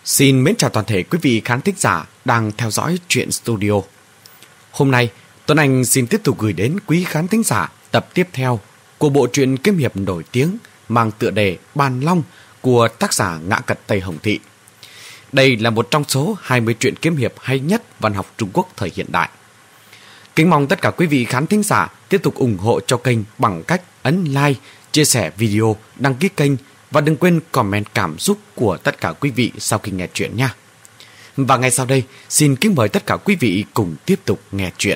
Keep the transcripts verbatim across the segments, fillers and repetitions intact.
Xin mến chào toàn thể quý vị khán thính giả đang theo dõi Truyện Studio. Hôm nay, Tuấn Anh xin tiếp tục gửi đến quý khán thính giả tập tiếp theo của bộ truyện kiếm hiệp nổi tiếng mang tựa đề Bàn Long của tác giả Ngã Cật Tây Hồng Thị. Đây là một trong số hai mươi truyện kiếm hiệp hay nhất văn học Trung Quốc thời hiện đại. Kính mong tất cả quý vị khán thính giả tiếp tục ủng hộ cho kênh bằng cách ấn like, chia sẻ video, đăng ký kênh và đừng quên comment cảm xúc của tất cả quý vị sau khi nghe chuyện nha. Và ngay sau đây, xin kính mời tất cả quý vị cùng tiếp tục nghe chuyện.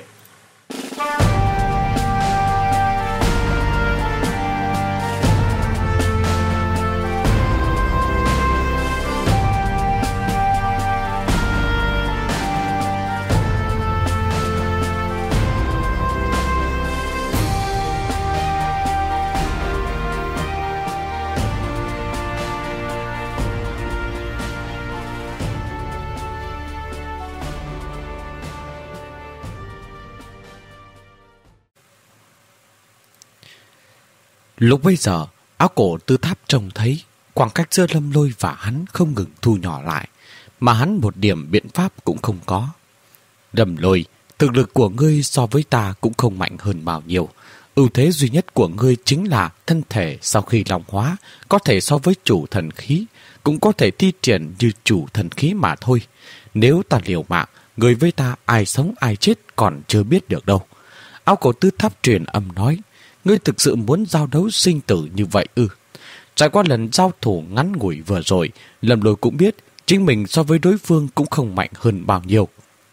Lúc bấy giờ, áo cổ Tư Tháp trông thấy khoảng cách giữa Lâm Lôi và hắn không ngừng thu nhỏ lại, mà hắn một điểm biện pháp cũng không có. Lâm Lôi, thực lực của ngươi so với ta cũng không mạnh hơn bao nhiêu. Ưu thế duy nhất của ngươi chính là thân thể sau khi long hóa có thể so với chủ thần khí, cũng có thể thi triển như chủ thần khí mà thôi. Nếu ta liều mạng, ngươi với ta ai sống ai chết còn chưa biết được đâu. Áo cổ Tư Tháp truyền âm nói: ngươi thực sự muốn giao đấu sinh tử như vậy ư? Trải qua lần giao thủ ngắn ngủi vừa rồi, Lâm Lôi cũng biết chính mình so với đối phương cũng không mạnh hơn bao nhiêu.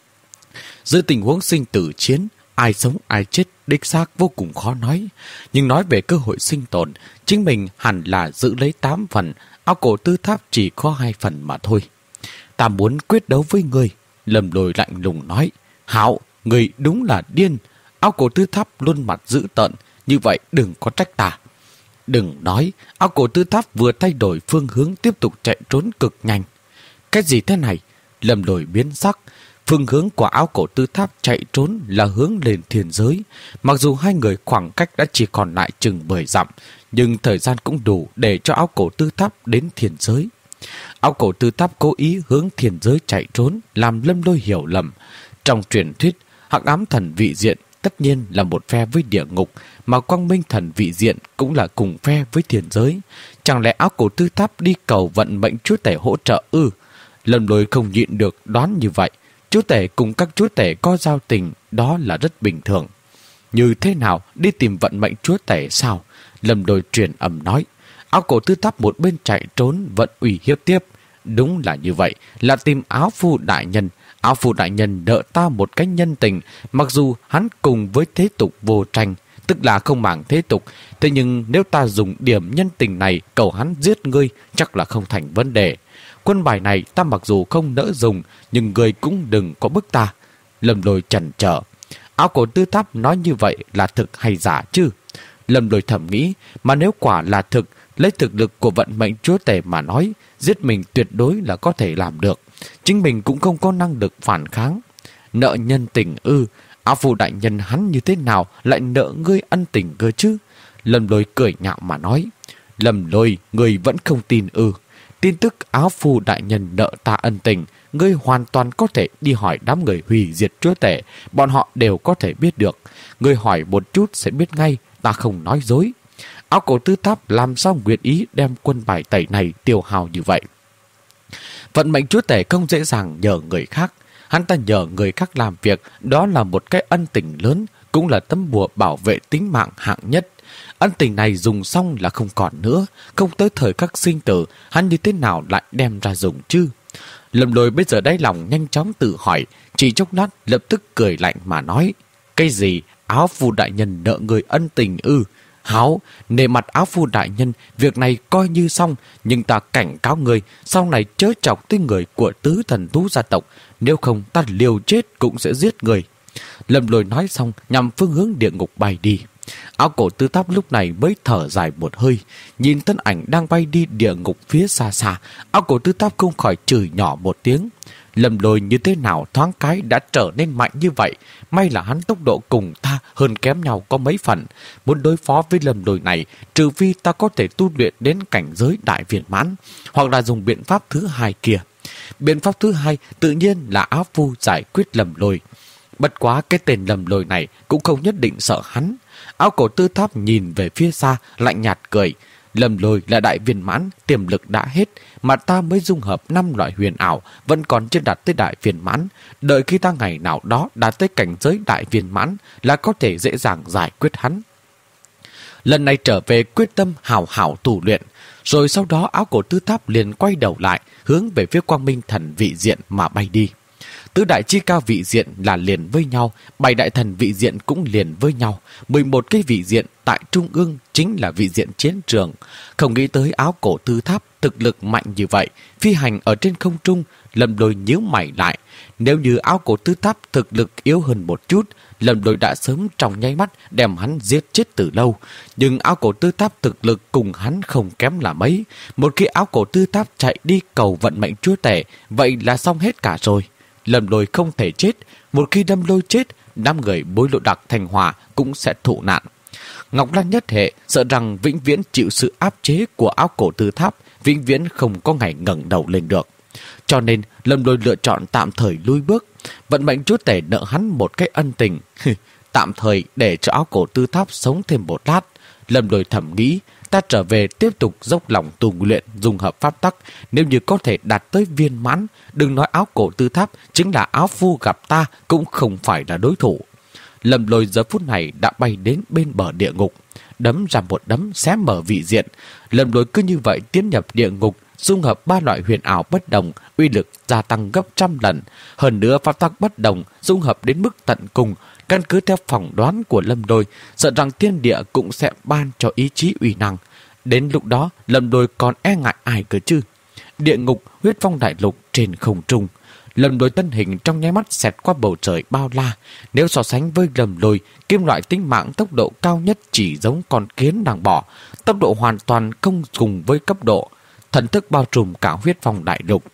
Giữa tình huống sinh tử chiến, ai sống ai chết đích xác vô cùng khó nói. Nhưng nói về cơ hội sinh tồn, chính mình hẳn là giữ lấy tám phần, áo cổ Tư Tháp chỉ có hai phần mà thôi. Ta muốn quyết đấu với ngươi, Lâm Lôi lạnh lùng nói. Hảo, ngươi đúng là điên. Áo cổ Tư Tháp luôn mặt dữ tợn. Như vậy đừng có trách ta. Đừng nói, áo cổ Tư Tháp vừa thay đổi phương hướng tiếp tục chạy trốn cực nhanh. Cái gì thế này? Lâm Lôi biến sắc. Phương hướng của áo cổ Tư Tháp chạy trốn là hướng lên thiên giới. Mặc dù hai người khoảng cách đã chỉ còn lại chừng mười dặm, nhưng thời gian cũng đủ để cho áo cổ Tư Tháp đến thiên giới. Áo cổ Tư Tháp cố ý hướng thiên giới chạy trốn, làm Lâm Lôi hiểu lầm. Trong truyền thuyết, Hắc Ám Thần Vị Diện tất nhiên là một phe với địa ngục, mà Quang Minh Thần Vị Diện cũng là cùng phe với thiên giới. Chẳng lẽ áo cổ Tư Tháp đi cầu vận mệnh chúa tể hỗ trợ ư? Lâm Lôi không nhịn được đoán như vậy. Chúa tể cùng các chúa tể có giao tình, đó là rất bình thường. Như thế nào đi tìm vận mệnh chúa tể sao? Lâm Lôi truyền âm nói. Áo cổ Tư Tháp một bên chạy trốn vẫn uy hiếp tiếp. Đúng là như vậy, là tìm áo phu đại nhân. Áo phu đại nhân nợ ta một cái nhân tình, mặc dù hắn cùng với thế tục vô tranh, tức là không màng thế tục. Thế nhưng nếu ta dùng điểm nhân tình này cầu hắn giết ngươi, chắc là không thành vấn đề. Quân bài này ta mặc dù không nỡ dùng, nhưng ngươi cũng đừng có bức ta. Lâm Lôi chần chờ. Áo cổ Tư Tháp nói như vậy là thực hay giả chứ? Lâm Lôi thầm nghĩ, mà nếu quả là thực, lấy thực lực của vận mệnh chúa tể mà nói, giết mình tuyệt đối là có thể làm được. Chính mình cũng không có năng lực phản kháng. Nợ nhân tình ư? Áo phu đại nhân hắn như thế nào lại nợ ngươi ân tình cơ chứ? Lâm Lôi cười nhạo mà nói. Lâm Lôi, ngươi vẫn không tin ư? Tin tức áo phu đại nhân nợ ta ân tình, ngươi hoàn toàn có thể đi hỏi đám người hủy diệt chúa tể, bọn họ đều có thể biết được. Ngươi hỏi một chút sẽ biết ngay, ta không nói dối. Áo cổ Tư Tháp làm sao nguyện ý đem quân bài tẩy này tiêu hao như vậy? Vận mệnh chúa tể không dễ dàng nhờ người khác. Hắn ta nhờ người khác làm việc, đó là một cái ân tình lớn, cũng là tấm bùa bảo vệ tính mạng hạng nhất. Ân tình này dùng xong là không còn nữa, không tới thời khắc sinh tử, hắn như thế nào lại đem ra dùng chứ? Lâm Lôi bây giờ đáy lòng nhanh chóng tự hỏi, chỉ chốc lát lập tức cười lạnh mà nói. Cái gì? Áo phu đại nhân nợ người ân tình ư? Háo, nề mặt áo phu đại nhân, việc này coi như xong, nhưng ta cảnh cáo người, sau này chớ chọc tới người của tứ thần thú gia tộc, nếu không ta liều chết cũng sẽ giết người. Lâm Lôi nói xong, nhằm phương hướng địa ngục bay đi. Áo cổ Tư Tháp lúc này mới thở dài một hơi, nhìn thân ảnh đang bay đi địa ngục phía xa xa, áo cổ Tư Tháp không khỏi chửi nhỏ một tiếng. Lâm Lôi như thế nào thoáng cái đã trở nên mạnh như vậy, may là hắn tốc độ cùng ta hơn kém nhau có mấy phần. Muốn đối phó với Lâm Lôi này, trừ phi ta có thể tu luyện đến cảnh giới đại viên mãn, hoặc là dùng biện pháp thứ hai kia. Biện pháp thứ hai tự nhiên là áo phu giải quyết Lâm Lôi. Bất quá cái tên Lâm Lôi này cũng không nhất định sợ hắn. Áo cổ tư tháp nhìn về phía xa, lạnh nhạt cười. Lâm Lôi là đại viên mãn, tiềm lực đã hết, mà ta mới dung hợp năm loại huyền ảo, vẫn còn chưa đạt tới đại viên mãn. Đợi khi ta ngày nào đó đạt tới cảnh giới đại viên mãn là có thể dễ dàng giải quyết hắn. Lần này trở về quyết tâm hào hảo tu luyện, rồi sau đó áo cổ tư tháp liền quay đầu lại, hướng về phía Quang Minh Thần vị diện mà bay đi. Tứ đại chi cao vị diện là liền với nhau, bảy đại thần vị diện cũng liền với nhau, mười một cái vị diện tại trung ương chính là vị diện chiến trường. Không nghĩ tới áo cổ tư tháp thực lực mạnh như vậy, phi hành ở trên không trung. Lâm Lôi nhíu mày lại. Nếu như áo cổ tư tháp thực lực yếu hơn một chút, Lâm Lôi đã sớm trong nháy mắt đem hắn giết chết từ lâu. Nhưng áo cổ tư tháp thực lực cùng hắn không kém là mấy. Một khi áo cổ tư tháp chạy đi cầu vận mệnh chúa tể, vậy là xong hết cả rồi. Lâm Lôi không thể chết. Một khi Lâm Lôi chết, năm người Bối Lộ Đặc thành hòa cũng sẽ thụ nạn. Ngọc Lan nhất hệ sợ rằng vĩnh viễn chịu sự áp chế của áo cổ tư tháp, vĩnh viễn không có ngày ngẩng đầu lên được. Cho nên Lâm Lôi lựa chọn tạm thời lui bước. Vận mệnh chúa tể nợ hắn một cái ân tình, tạm thời để cho áo cổ tư tháp sống thêm một lát. Lâm Lôi thầm nghĩ, ta trở về tiếp tục dốc lòng tu luyện dung hợp pháp tắc. Nếu như có thể đạt tới viên mãn, đừng nói áo cổ tư tháp, chính là áo phu gặp ta cũng không phải là đối thủ. Lâm Lôi giờ phút này đã bay đến bên bờ địa ngục, đấm ra một đấm xé mở vị diện. Lâm Lôi cứ như vậy tiến nhập địa ngục, dung hợp ba loại huyền ảo bất đồng, uy lực gia tăng gấp trăm lần. Hơn nữa pháp tắc bất đồng dung hợp đến mức tận cùng. Căn cứ theo phỏng đoán của Lâm Lôi, sợ rằng thiên địa cũng sẽ ban cho ý chí uy năng. Đến lúc đó Lâm Lôi còn e ngại ai cơ chứ? Địa ngục, huyết phong đại lục trên không trung. Lâm Lôi thân hình trong nháy mắt xẹt qua bầu trời bao la. Nếu so sánh với Lâm Lôi, kim loại tính mạng tốc độ cao nhất chỉ giống con kiến đang bỏ, tốc độ hoàn toàn không cùng với cấp độ. Thần thức bao trùm cả huyết phong đại lục.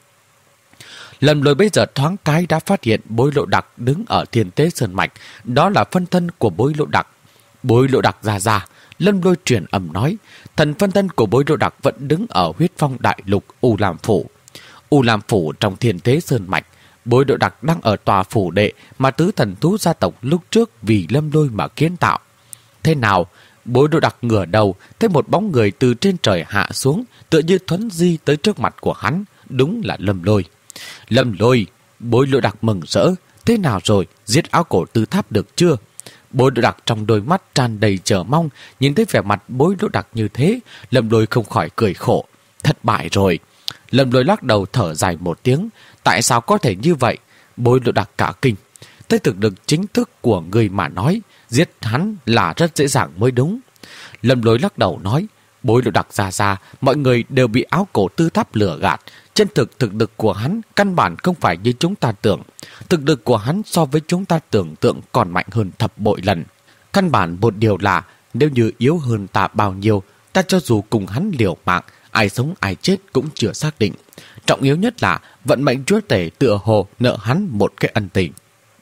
Lâm Lôi bây giờ thoáng cái đã phát hiện Bối Lộ Đặc đứng ở Thiên Tế Sơn Mạch. Đó là phân thân của Bối Lộ Đặc. Bối Lộ Đặc ra ra. Lâm Lôi truyền âm nói, thần phân thân của Bối Lộ Đặc vẫn đứng ở huyết phong đại lục U Lam Phủ. U Lam Phủ trong Thiên Tế Sơn Mạch. Bối Lộ Đặc đang ở tòa phủ đệ mà tứ thần thú gia tộc lúc trước vì Lâm Lôi mà kiến tạo. Thế nào? Bối Lộ Đặc ngửa đầu, thấy một bóng người từ trên trời hạ xuống, tựa như thuấn di tới trước mặt của hắn. Đúng là Lâm Lôi. Lâm Lôi, Bối Lộ Đặc mừng rỡ. Thế nào rồi, giết áo cổ tư tháp được chưa? Bối Lộ Đặc trong đôi mắt tràn đầy chờ mong, nhìn thấy vẻ mặt Bối Lộ Đặc như thế, Lâm Lôi không khỏi cười khổ. Thất bại rồi. Lâm Lôi lắc đầu thở dài một tiếng. Tại sao có thể như vậy? Bối Lộ Đặc cả kinh. Tới thực lực chính thức của người mà nói, giết hắn là rất dễ dàng mới đúng. Lâm Lôi lắc đầu nói, Bối Lộ Đặc ra ra, mọi người đều bị áo cổ tư tháp lừa gạt. Chân thực thực lực của hắn căn bản không phải như chúng ta tưởng. Thực lực của hắn so với chúng ta tưởng tượng còn mạnh hơn thập bội lần. Căn bản một điều là, nếu như yếu hơn ta bao nhiêu, ta cho dù cùng hắn liều mạng, ai sống ai chết cũng chưa xác định. Trọng yếu nhất là vận mệnh chúa tể tựa hồ nợ hắn một cái ân tình.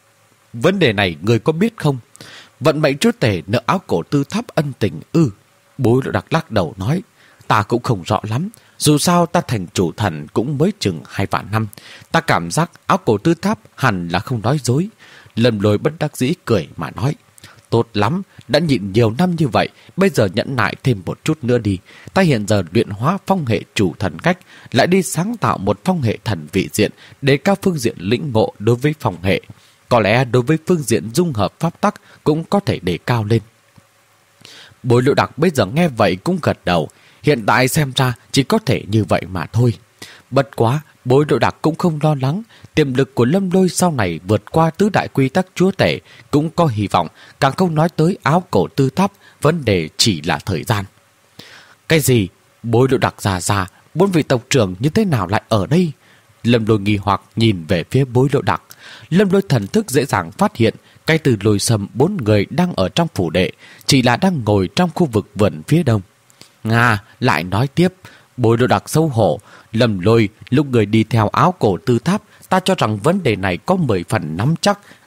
Vấn đề này người có biết không? Vận mệnh chúa tể nợ áo cổ tư tháp ân tình ư? Ừ. Bối Lộ Đặc lắc đầu nói, ta cũng không rõ lắm. Dù sao ta thành chủ thần cũng mới chừng hai vạn năm. Ta cảm giác áo cổ tư tháp hẳn là không nói dối. Lâm Lôi bất đắc dĩ cười mà nói, tốt lắm, đã nhịn nhiều năm như vậy, bây giờ nhẫn nại thêm một chút nữa đi. Ta hiện giờ luyện hóa phong hệ chủ thần cách, lại đi sáng tạo một phong hệ thần vị diện, để cao phương diện lĩnh ngộ đối với phong hệ. Có lẽ đối với phương diện dung hợp pháp tắc cũng có thể đề cao lên. Bối Lộ Đặc bây giờ nghe vậy cũng gật đầu. Hiện tại xem ra chỉ có thể như vậy mà thôi. Bất quá, Bối Lộ Đặc cũng không lo lắng. Tiềm lực của Lâm Lôi sau này vượt qua tứ đại quy tắc chúa tể cũng có hy vọng. Càng không nói tới áo cổ tư tháp, vấn đề chỉ là thời gian. Cái gì? Bối Lộ Đặc già già, bốn vị tộc trưởng như thế nào lại ở đây? Lâm Lôi nghi hoặc nhìn về phía Bối Lộ Đặc. Lâm Lôi thần thức dễ dàng phát hiện cái từ Lôi Sâm bốn người đang ở trong phủ đệ, chỉ là đang ngồi trong khu vực vườn phía đông. Nga lại nói tiếp, Bối Lộ Đặc xấu hổ. Lâm Lôi, lúc người đi theo áo cổ tư tháp, ta cho rằng vấn đề này có mười phần nắm chắc.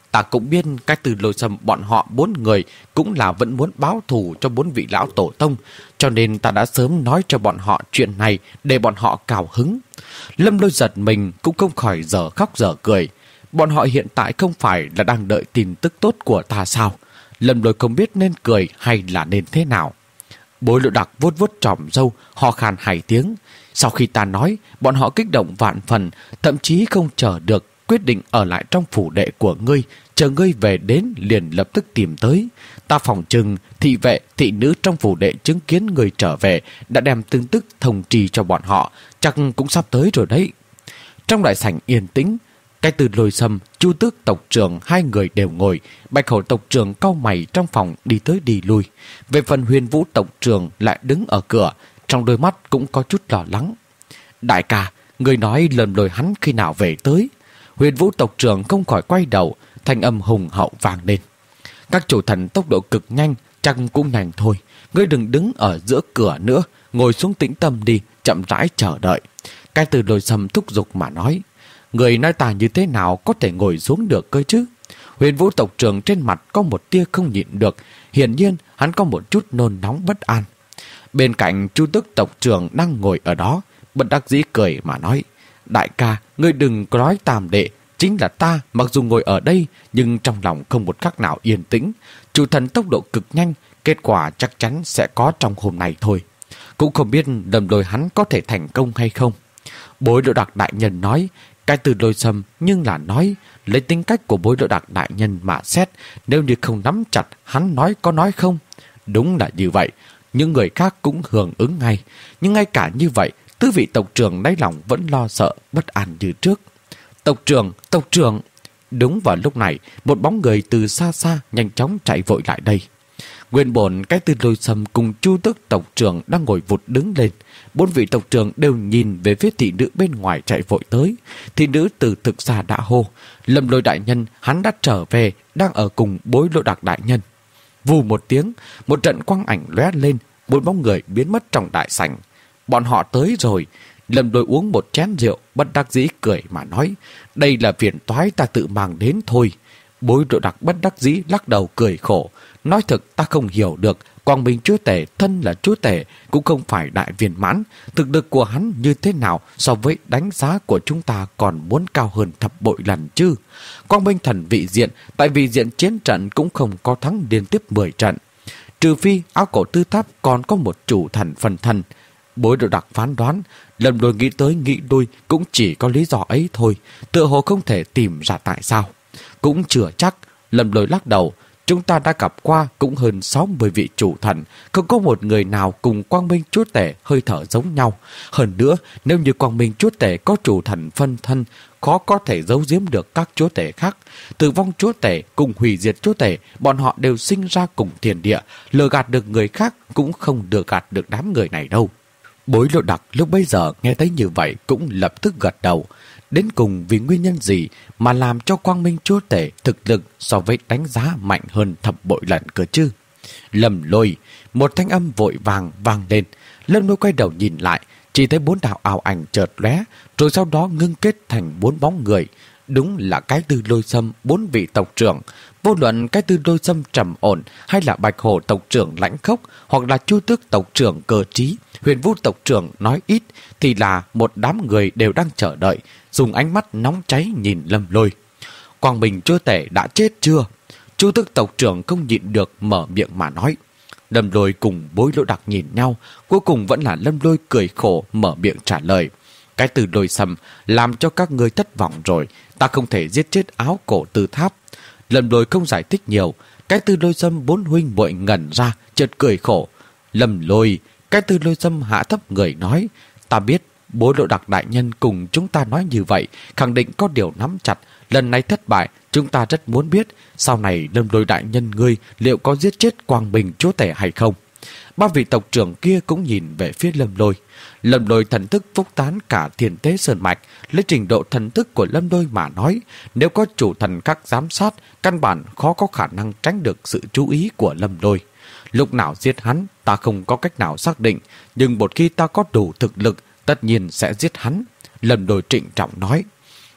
Ta cũng biết cái Từ Lôi Sâm bọn họ bốn người cũng là vẫn muốn báo thù cho bốn vị lão tổ tông, cho nên ta đã sớm nói cho bọn họ chuyện này để bọn họ cào hứng. Lâm Lôi giật mình cũng không khỏi dở khóc dở cười. Bọn họ hiện tại không phải là đang đợi tin tức tốt của ta sao? Lâm Lôi không biết nên cười hay là nên thế nào. Bối Lộ Đặc vuốt vuốt tròm râu, ho khan hai tiếng. Sau khi ta nói, bọn họ kích động vạn phần, thậm chí không chờ được, quyết định ở lại trong phủ đệ của ngươi, chờ ngươi về đến liền lập tức tìm tới. Ta phòng chừng thị vệ, thị nữ trong phủ đệ chứng kiến ngươi trở về đã đem tin tức thông trì cho bọn họ, chắc cũng sắp tới rồi đấy. Trong đại sảnh yên tĩnh, cái Từ Lôi Sâm, Chu Tước tộc trưởng hai người đều ngồi, Bạch Hổ tộc trưởng cau mày trong phòng đi tới đi lui. Về phần Huyền Vũ tộc trưởng lại đứng ở cửa, trong đôi mắt cũng có chút lo lắng. Đại ca, người nói Lâm Lôi hắn khi nào về tới? Huyền Vũ tộc trưởng không khỏi quay đầu, thanh âm hùng hậu vang lên. Các chủ thần tốc độ cực nhanh, chắc cũng nhanh thôi. Ngươi đừng đứng ở giữa cửa nữa, ngồi xuống tĩnh tâm đi, chậm rãi chờ đợi. Cái Từ Lôi Sâm thúc giục mà nói. Người nói ta như thế nào có thể ngồi xuống được cơ chứ? Huyền Vũ tộc trưởng trên mặt có một tia không nhịn được, hiển nhiên hắn có một chút nôn nóng bất an. Bên cạnh Chu Tước tộc trưởng đang ngồi ở đó, bất đắc dĩ cười mà nói. Đại ca, ngươi đừng có nói tam đệ, chính là ta mặc dù ngồi ở đây nhưng trong lòng không một khắc nào yên tĩnh. Chủ thần tốc độ cực nhanh, kết quả chắc chắn sẽ có trong hôm nay thôi. Cũng không biết Lâm Lôi hắn có thể thành công hay không. Bối Lộ Đặc đại nhân nói, cái Từ Lôi Sâm nhưng là nói, lấy tính cách của Bối Lộ Đặc đại nhân mà xét, nếu như không nắm chặt hắn nói có nói không. Đúng là như vậy, những người khác cũng hưởng ứng ngay, nhưng ngay cả như vậy, tứ vị tộc trưởng đáy lòng vẫn lo sợ, bất an như trước. Tộc trưởng, tộc trưởng! Đúng vào lúc này, một bóng người từ xa xa nhanh chóng chạy vội lại đây. Nguyên bổn cái Từ Lôi Sâm cùng Chu Tước tộc trưởng đang ngồi vụt đứng lên. Bốn vị tộc trưởng đều nhìn về phía thị nữ bên ngoài chạy vội tới. Thị nữ từ thực xa đã hô. Lâm Lôi đại nhân, hắn đã trở về, đang ở cùng Bối Lộ Đặc đại nhân. Vù một tiếng, một trận quang ảnh lóe lên, bốn bóng người biến mất trong đại sảnh. Bọn họ tới rồi. Lâm Lôi uống một chén rượu, bất đắc dĩ cười mà nói. Đây là phiền toái ta tự mang đến thôi. Bối Lộ Đặc bất đắc dĩ lắc đầu cười khổ. Nói thực ta không hiểu được, Quang Minh chúa tể thân là chúa tể cũng không phải đại viên mãn, thực lực của hắn như thế nào so với đánh giá của chúng ta còn muốn cao hơn thập bội lần chứ. Quang Minh thần vị diện, tại vị diện chiến trận cũng không có thắng liên tiếp mười trận. Trừ phi Áo Cổ Tư Tháp còn có một chủ thần phân thân. Bối Lộ Đặc phán đoán, Lâm Lôi nghĩ tới nghĩ đuôi cũng chỉ có lý do ấy thôi, tựa hồ không thể tìm ra tại sao. Cũng chưa chắc, Lâm Lôi lắc đầu. Chúng ta đã gặp qua cũng hơn sáu mươi vị chủ thần, không có một người nào cùng Quang Minh chúa tể hơi thở giống nhau. Hơn nữa, nếu như Quang Minh chúa tể có chủ thần phân thân, khó có thể giấu giếm được các chúa tể khác. Tử vong chúa tể cùng hủy diệt chúa tể, bọn họ đều sinh ra cùng thiên địa, lừa gạt được người khác cũng không được gạt được đám người này đâu. Bối Lộ Đặc lúc bấy giờ nghe thấy như vậy cũng lập tức gật đầu. Đến cùng vì nguyên nhân gì mà làm cho Quang Minh chúa tể thực lực so với đánh giá mạnh hơn thập bội lần cơ chứ? Lâm Lôi, một thanh âm vội vàng vang lên. Lâm Lôi quay đầu nhìn lại, chỉ thấy bốn đạo ảo ảnh chợt lóe, rồi sau đó ngưng kết thành bốn bóng người. Đúng là cái Từ Lôi Sâm bốn vị tộc trưởng. Vô luận cái Từ Lôi Sâm trầm ổn, hay là Bạch Hổ tộc trưởng lãnh khốc, hoặc là Chu Tước tộc trưởng cơ trí, Huyền Vũ tộc trưởng nói ít, thì là một đám người đều đang chờ đợi, dùng ánh mắt nóng cháy nhìn Lâm Lôi. Quang Minh chúa tể đã chết chưa? Chu Tước tộc trưởng không nhịn được mở miệng mà nói. Lâm Lôi cùng Bối Lộ Đặc nhìn nhau, cuối cùng vẫn là Lâm Lôi cười khổ mở miệng trả lời. Cái Từ Lôi Sâm làm cho các ngươi thất vọng rồi, ta không thể giết chết Áo Cổ Tư Tháp. Lâm Lôi không giải thích nhiều, cái Từ Lôi Sâm bốn huynh muội ngẩn ra, chợt cười khổ. Lâm Lôi, cái Từ Lôi Sâm hạ thấp người nói, ta biết Bối Lộ Đặc đại nhân cùng chúng ta nói như vậy, khẳng định có điều nắm chặt. Lần này thất bại, chúng ta rất muốn biết sau này Lâm Lôi đại nhân ngươi liệu có giết chết Quang Minh chúa tể hay không. Ba vị tộc trưởng kia cũng nhìn về phía Lâm Lôi. Lâm Lôi thần thức phúc tán cả Thiên Tế Sơn Mạch, lấy trình độ thần thức của Lâm Lôi mà nói, nếu có chủ thần khác giám sát, căn bản khó có khả năng tránh được sự chú ý của Lâm Lôi. Lúc nào giết hắn, ta không có cách nào xác định, nhưng một khi ta có đủ thực lực, tất nhiên sẽ giết hắn. Lâm Lôi trịnh trọng nói.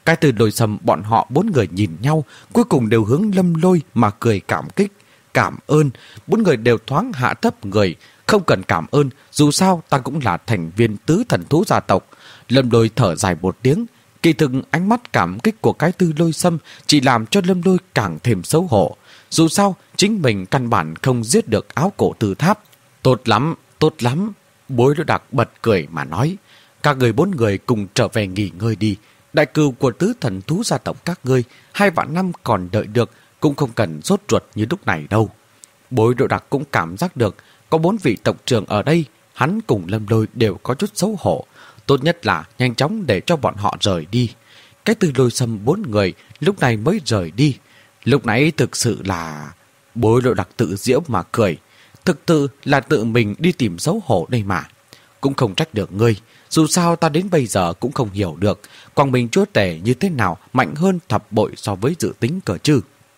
Cái Từ Lôi Sâm bọn họ bốn người nhìn nhau, cuối cùng đều hướng Lâm Lôi mà cười cảm kích. Cảm ơn. Bốn người đều thoáng hạ thấp người. Không cần cảm ơn, dù sao ta cũng là thành viên tứ thần thú gia tộc. Lâm Lôi thở dài một tiếng. Kỳ thực ánh mắt cảm kích của cái Từ Lôi Sâm chỉ làm cho Lâm Lôi càng thêm xấu hổ. Dù sao, chính mình căn bản không giết được Áo Cổ Tư Tháp. Tốt lắm, tốt lắm. Bối Lỗ Đặc bật cười mà nói. Các người bốn người cùng trở về nghỉ ngơi đi. Đại cừu của tứ thần thú gia tộc các ngươi, hai vạn năm còn đợi được, cũng không cần sốt ruột như lúc này đâu. Bối Lỗ Đặc cũng cảm giác được, có bốn vị tộc trưởng ở đây, hắn cùng Lâm Lôi đều có chút xấu hổ. Tốt nhất là nhanh chóng để cho bọn họ rời đi. Cái Từ Lôi Sâm bốn người lúc này mới rời đi. Lúc nãy thực sự là... Bối Lỗ Đặc tự giễu mà cười. Thực sự là tự mình đi tìm xấu hổ đây mà. Cũng không trách được ngươi. Dù sao ta đến bây giờ cũng không hiểu được Quang Minh Chúa Tể như thế nào mạnh hơn thập bội so với dự tính cỡ chứ.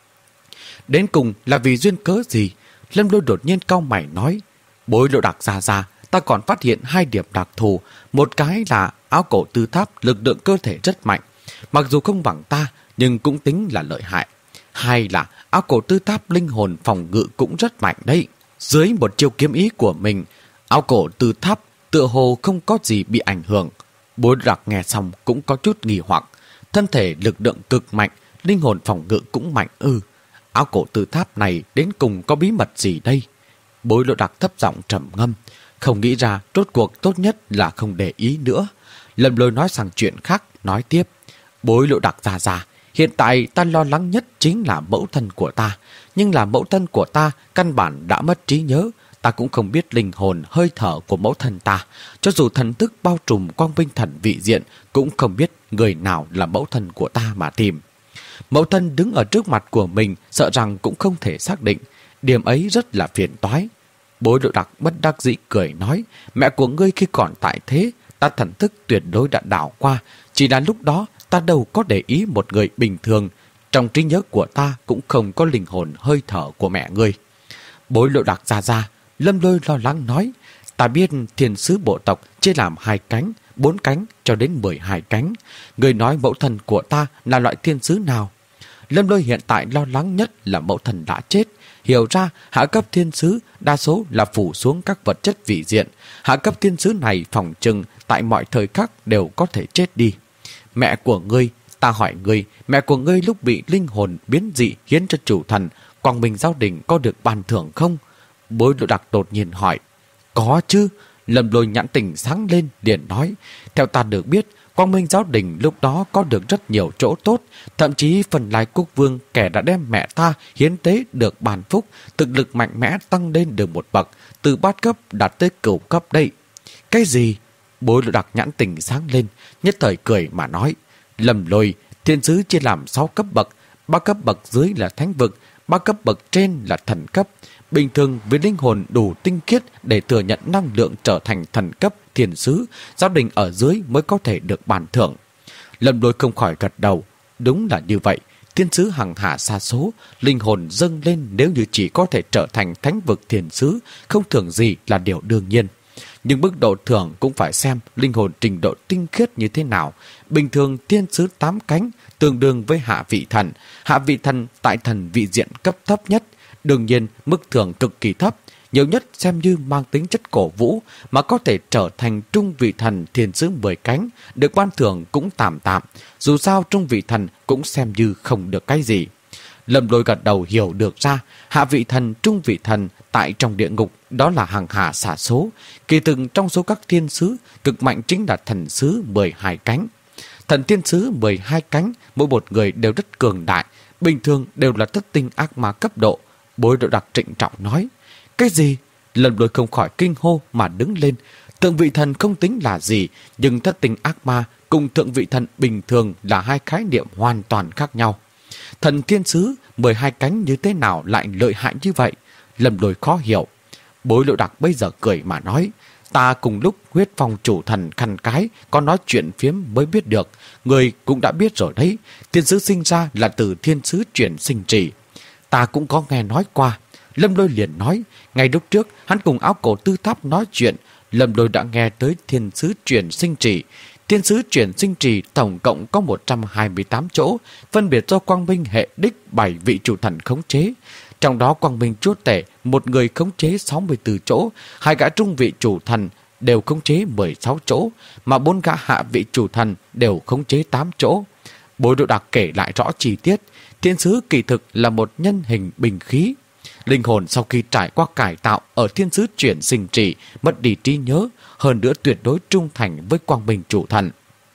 Đến cùng là vì duyên cớ gì? Lâm Lôi đột nhiên cau mày nói. Bối Lỗ Đặc ra ra, ta còn phát hiện hai điểm đặc thù. Một cái là Áo Cổ Tư Tháp lực lượng cơ thể rất mạnh, mặc dù không bằng ta nhưng cũng tính là lợi hại. Hai là Áo Cổ Tư Tháp linh hồn phòng ngự cũng rất mạnh đấy. Dưới một chiêu kiếm ý của mình, Áo Cổ Tư Tháp tựa hồ không có gì bị ảnh hưởng. Bối Lỗ Đặc nghe xong cũng có chút nghi hoặc. Thân thể lực lượng cực mạnh, linh hồn phòng ngự cũng mạnh ư. Áo Cổ Tư Tháp này đến cùng có bí mật gì đây? Bối Lỗ Đặc thấp giọng trầm ngâm. Không nghĩ ra, rốt cuộc tốt nhất là không để ý nữa. Lâm Lôi nói sang chuyện khác, nói tiếp. Bối Lỗ Đặc ra ra, hiện tại ta lo lắng nhất chính là mẫu thân của ta. Nhưng là mẫu thân của ta căn bản đã mất trí nhớ. Ta cũng không biết linh hồn hơi thở của mẫu thân ta. Cho dù thần thức bao trùm quang minh thần vị diện, cũng không biết người nào là mẫu thân của ta mà tìm. Mẫu thân đứng ở trước mặt của mình, sợ rằng cũng không thể xác định. Điểm ấy rất là phiền toái. Bối Lỗ Đặc bất đắc dĩ cười nói. Mẹ của ngươi khi còn tại thế, ta thần thức tuyệt đối đã đảo qua. Chỉ là lúc đó ta đâu có để ý một người bình thường. Trong trí nhớ của ta cũng không có linh hồn hơi thở của mẹ ngươi. Bối Lỗ Đặc ra ra. Lâm Lôi lo lắng nói. Ta biết thiên sứ bộ tộc chia làm hai cánh, bốn cánh cho đến mười hai cánh. Người nói mẫu thân của ta là loại thiên sứ nào? Lâm Lôi hiện tại lo lắng nhất là mẫu thần đã chết. Hiểu ra hạ cấp thiên sứ đa số là phủ xuống các vật chất vị diện. Hạ cấp thiên sứ này phòng chừng tại mọi thời khắc đều có thể chết đi. Mẹ của ngươi, ta hỏi ngươi, mẹ của ngươi lúc bị linh hồn biến dị hiến cho chủ thần, Quang Minh Giáo Đình có được ban thưởng không? Bối Lỗ Đặc đột nhiên hỏi. Có chứ. Lâm Lôi nhãn tình sáng lên liền nói. Theo ta được biết, Quang Minh Giáo Đình lúc đó có được rất nhiều chỗ tốt. Thậm chí phần Lai Quốc Vương, kẻ đã đem mẹ ta hiến tế được bàn phúc, thực lực mạnh mẽ tăng lên được một bậc, từ bát cấp đạt tới cửu cấp đây. Cái gì? Bối Lỗ Đặc nhãn tình sáng lên, nhất thời cười mà nói. Lâm Lôi, thiên sứ chia làm sáu cấp bậc, ba cấp bậc dưới là thánh vực, ba cấp bậc trên là thần cấp. Bình thường với linh hồn đủ tinh khiết để thừa nhận năng lượng trở thành thần cấp thiên sứ, giáo đình ở dưới mới có thể được bàn thưởng. Lâm Lôi không khỏi gật đầu. Đúng là như vậy, thiên sứ hằng hạ sa số, linh hồn dâng lên nếu như chỉ có thể trở thành thánh vực thiên sứ, không thưởng gì là điều đương nhiên. Nhưng mức độ thưởng cũng phải xem linh hồn trình độ tinh khiết như thế nào. Bình thường thiên sứ tám cánh tương đương với hạ vị thần. Hạ vị thần tại thần vị diện cấp thấp nhất. Đương nhiên mức thưởng cực kỳ thấp, nhiều nhất xem như mang tính chất cổ vũ, mà có thể trở thành trung vị thần thiên sứ mười cánh, được ban thưởng cũng tạm tạm. Dù sao trung vị thần cũng xem như không được cái gì. Lâm Lôi gật đầu hiểu được ra, hạ vị thần, trung vị thần tại trong địa ngục đó là hàng hạ xả số. Kỳ thực trong số các thiên sứ, cực mạnh chính là thần sứ mười hai cánh. Thần thiên sứ mười hai cánh, mỗi một người đều rất cường đại, bình thường đều là thất tinh ác ma cấp độ. Bối Lỗ Đặc trịnh trọng nói. Cái gì? Lâm Lôi không khỏi kinh hô mà đứng lên. Thượng vị thần không tính là gì, nhưng thất tinh ác ma cùng thượng vị thần bình thường là hai khái niệm hoàn toàn khác nhau. Thần thiên sứ mười hai cánh như thế nào lại lợi hại như vậy? Lâm Lôi khó hiểu. Bối Lỗ Đặc bây giờ cười mà nói. Ta cùng lúc huyết phong chủ thần khăn cái có nói chuyện phiếm mới biết được. Người cũng đã biết rồi đấy. Thiên sứ sinh ra là từ thiên sứ chuyển sinh trì. Ta cũng có nghe nói qua. Lâm Lôi liền nói. Ngày lúc trước hắn cùng Áo Cổ Tư Tháp nói chuyện. Lâm Lôi đã nghe tới thiên sứ chuyển sinh trì. Thiên sứ chuyển sinh trì tổng cộng có một trăm hai mươi tám chỗ, phân biệt do quang minh hệ đích bảy vị chủ thần khống chế. Trong đó quang minh chúa tể một người khống chế sáu mươi tư chỗ, hai gã trung vị chủ thần đều khống chế mười sáu chỗ, mà bốn gã hạ vị chủ thần đều khống chế tám chỗ. Bối Độ Đặc kể lại rõ chi tiết. Thiên sứ kỳ thực là một nhân hình bình khí. Linh hồn sau khi trải qua cải tạo ở thiên sứ chuyển sinh trì mất đi trí nhớ, hơn nữa tuyệt đối trung thành với quang minh chủ thần.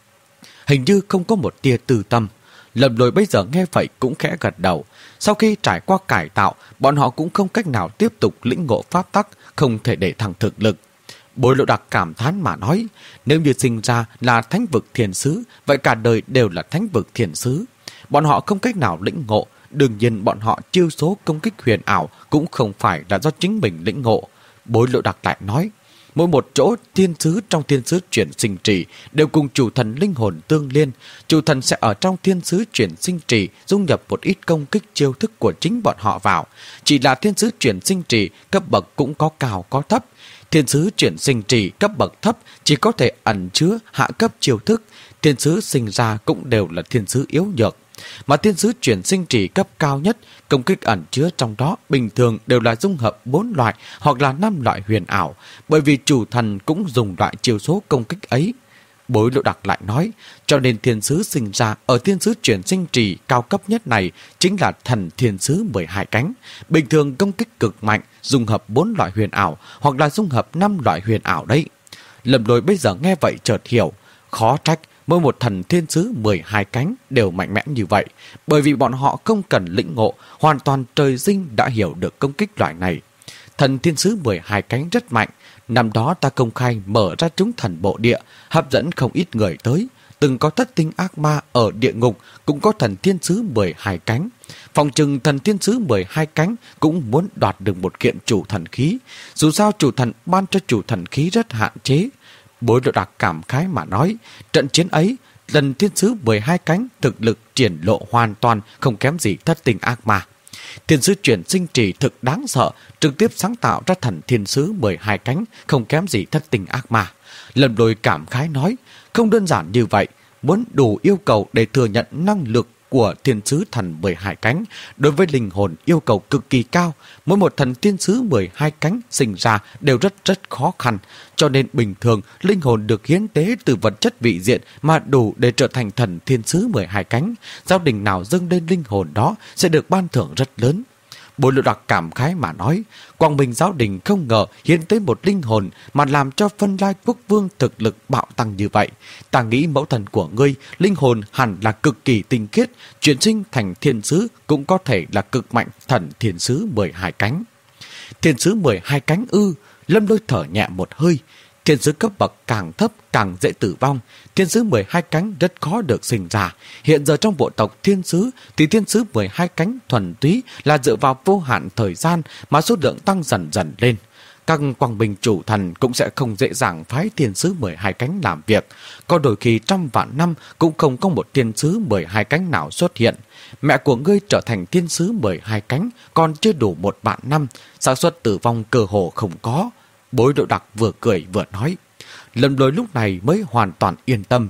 Hình như không có một tia tư tâm. Lâm Lôi bây giờ nghe vậy cũng khẽ gật đầu. Sau khi trải qua cải tạo, bọn họ cũng không cách nào tiếp tục lĩnh ngộ pháp tắc, không thể để thăng thực lực. Bối Lộ Đặc cảm thán mà nói, nếu như sinh ra là thánh vực thiên sứ, vậy cả đời đều là thánh vực thiên sứ. Bọn họ không cách nào lĩnh ngộ, đương nhiên bọn họ chiêu số công kích huyền ảo cũng không phải là do chính mình lĩnh ngộ. Bối Lộ Đặc lại nói, mỗi một chỗ thiên sứ trong thiên sứ chuyển sinh trì đều cùng chủ thần linh hồn tương liên. Chủ thần sẽ ở trong thiên sứ chuyển sinh trì dung nhập một ít công kích chiêu thức của chính bọn họ vào. Chỉ là thiên sứ chuyển sinh trì cấp bậc cũng có cao có thấp. Thiên sứ chuyển sinh trì cấp bậc thấp chỉ có thể ẩn chứa hạ cấp chiêu thức. Thiên sứ sinh ra cũng đều là thiên sứ yếu nhược. Mà thiên sứ chuyển sinh trì cấp cao nhất, công kích ẩn chứa trong đó bình thường đều là dung hợp bốn loại hoặc là năm loại huyền ảo, bởi vì chủ thần cũng dùng loại chiêu số công kích ấy. Bối Lộ Đặc lại nói, cho nên thiên sứ sinh ra ở thiên sứ chuyển sinh trì cao cấp nhất này chính là thần thiên sứ mười hai cánh. Bình thường công kích cực mạnh, dung hợp bốn loại huyền ảo hoặc là dung hợp năm loại huyền ảo đấy. Lâm Lôi bây giờ nghe vậy chợt hiểu, khó trách mỗi một thần thiên sứ mười hai cánh đều mạnh mẽ như vậy, bởi vì bọn họ không cần lĩnh ngộ, hoàn toàn trời sinh đã hiểu được công kích loại này. Thần thiên sứ mười hai cánh rất mạnh, năm đó ta công khai mở ra chúng thần bộ địa, hấp dẫn không ít người tới. Từng có thất tinh ác ma ở địa ngục cũng có thần thiên sứ mười hai cánh. Phòng trừng thần thiên sứ mười hai cánh cũng muốn đoạt được một kiện chủ thần khí. Dù sao chủ thần ban cho chủ thần khí rất hạn chế. Bối Lộ Đặc cảm khái mà nói, trận chiến ấy, lần thiên sứ mười hai cánh thực lực triển lộ hoàn toàn không kém gì thất tinh ác ma. Thiên sứ chuyển sinh trì thực đáng sợ, trực tiếp sáng tạo ra thần thiên sứ mười hai cánh không kém gì thất tinh ác ma. Lâm Lôi cảm khái nói, không đơn giản như vậy, muốn đủ yêu cầu để thừa nhận năng lực của thiên sứ thần mười hai cánh, đối với linh hồn yêu cầu cực kỳ cao. Mỗi một thần thiên sứ mười hai cánh sinh ra đều rất rất khó khăn, cho nên bình thường linh hồn được hiến tế từ vật chất vị diện mà đủ để trở thành thần thiên sứ mười hai cánh. Gia đình nào dâng lên linh hồn đó sẽ được ban thưởng rất lớn. Bối Lộ Đặc cảm khái mà nói, Quang Minh giáo đình không ngờ hiến tế một linh hồn mà làm cho Phân Lai quốc vương thực lực bạo tăng như vậy. Ta nghĩ mẫu thần của ngươi, linh hồn hẳn là cực kỳ tinh khiết, chuyển sinh thành thiên sứ cũng có thể là cực mạnh thần thiên sứ mười hai cánh. Thiên sứ mười hai cánh ư? Lâm Lôi thở nhẹ một hơi. Thiên sứ cấp bậc càng thấp càng dễ tử vong. Thiên sứ mười hai cánh rất khó được sinh ra. Hiện giờ trong bộ tộc thiên sứ thì thiên sứ mười hai cánh thuần túy là dựa vào vô hạn thời gian mà số lượng tăng dần dần lên. Các quang minh chủ thần cũng sẽ không dễ dàng phái thiên sứ mười hai cánh làm việc. Có đôi khi trăm vạn năm cũng không có một thiên sứ mười hai cánh nào xuất hiện. Mẹ của ngươi trở thành thiên sứ mười hai cánh còn chưa đủ một vạn năm, xác suất tử vong cơ hồ không có. Bối Lộ Đặc vừa cười vừa nói. Lâm Lôi lúc này mới hoàn toàn yên tâm.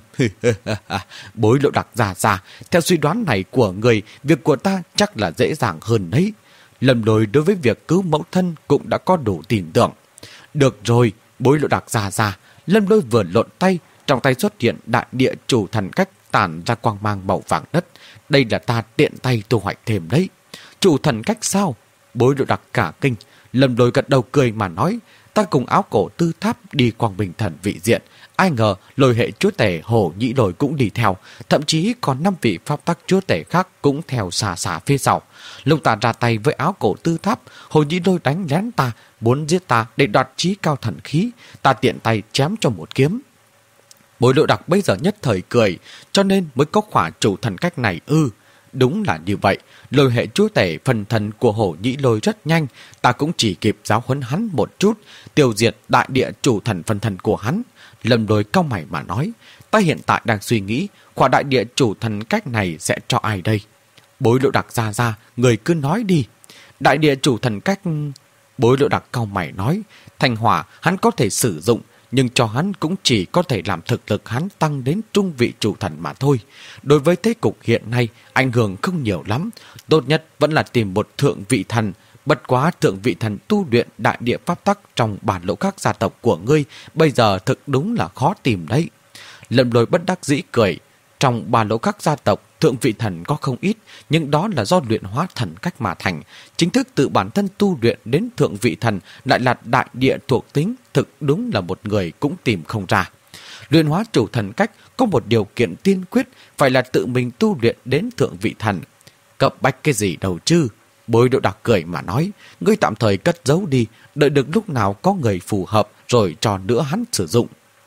Bối Lộ Đặc già già, theo suy đoán này của người, việc của ta chắc là dễ dàng hơn đấy. Lâm Lôi đối với việc cứu mẫu thân cũng đã có đủ tin tưởng. Được rồi, Bối Lộ Đặc già già. Lâm Lôi vừa lộn tay, trong tay xuất hiện đại địa chủ thần cách tản ra quang mang màu vàng đất. Đây là ta tiện tay thu hoạch thêm đấy. Chủ thần cách sao? Bối Lộ Đặc cả kinh. Lâm Lôi gật đầu cười mà nói, ta cùng Áo Cổ Tư Tháp đi Quang Minh thần vị diện. Ai ngờ lôi hệ chúa tể Hổ Nhĩ Lôi cũng đi theo, thậm chí còn năm vị pháp tắc chúa tể khác cũng theo xà xà phía sau. Lúc ta ra tay với Áo Cổ Tư Tháp, Hổ Nhĩ Lôi đánh lén ta, muốn giết ta để đoạt chí cao thần khí. Ta tiện tay chém cho một kiếm. Bối Lộ Đặc bây giờ nhất thời cười, cho nên mới có khỏa chủ thần cách này ư? Đúng là như vậy, lôi hệ chúa tể phần thần của Hổ Nhĩ Lôi rất nhanh, ta cũng chỉ kịp giáo huấn hắn một chút, tiêu diệt đại địa chủ thần phần thần của hắn. Lâm Lôi cau mày mà nói, ta hiện tại đang suy nghĩ, khỏa đại địa chủ thần cách này sẽ cho ai đây? Bối Lộ Đặc ra ra, người cứ nói đi. Đại địa chủ thần cách... Bối Lộ Đặc cau mày nói, thành hỏa hắn có thể sử dụng, nhưng cho hắn cũng chỉ có thể làm thực lực hắn tăng đến trung vị chủ thần mà thôi. Đối với thế cục hiện nay, ảnh hưởng không nhiều lắm. Tốt nhất vẫn là tìm một thượng vị thần. Bất quá thượng vị thần tu luyện đại địa pháp tắc trong bản lỗ các gia tộc của ngươi bây giờ thực đúng là khó tìm đấy. Lâm Lôi bất đắc dĩ cười. Trong bản lỗ các gia tộc, thượng vị thần có không ít, nhưng đó là do luyện hóa thần cách mà thành. Chính thức tự bản thân tu luyện đến thượng vị thần lại là đại địa thuộc tính, thực đúng là một người cũng tìm không ra. Luyện hóa chủ thần cách có một điều kiện tiên quyết, phải là tự mình tu luyện đến thượng vị thần. Cấp bách cái gì đâu chứ? Bối Độ Đặc cười mà nói, ngươi tạm thời cất giấu đi, đợi được lúc nào có người phù hợp rồi cho nữa hắn sử dụng.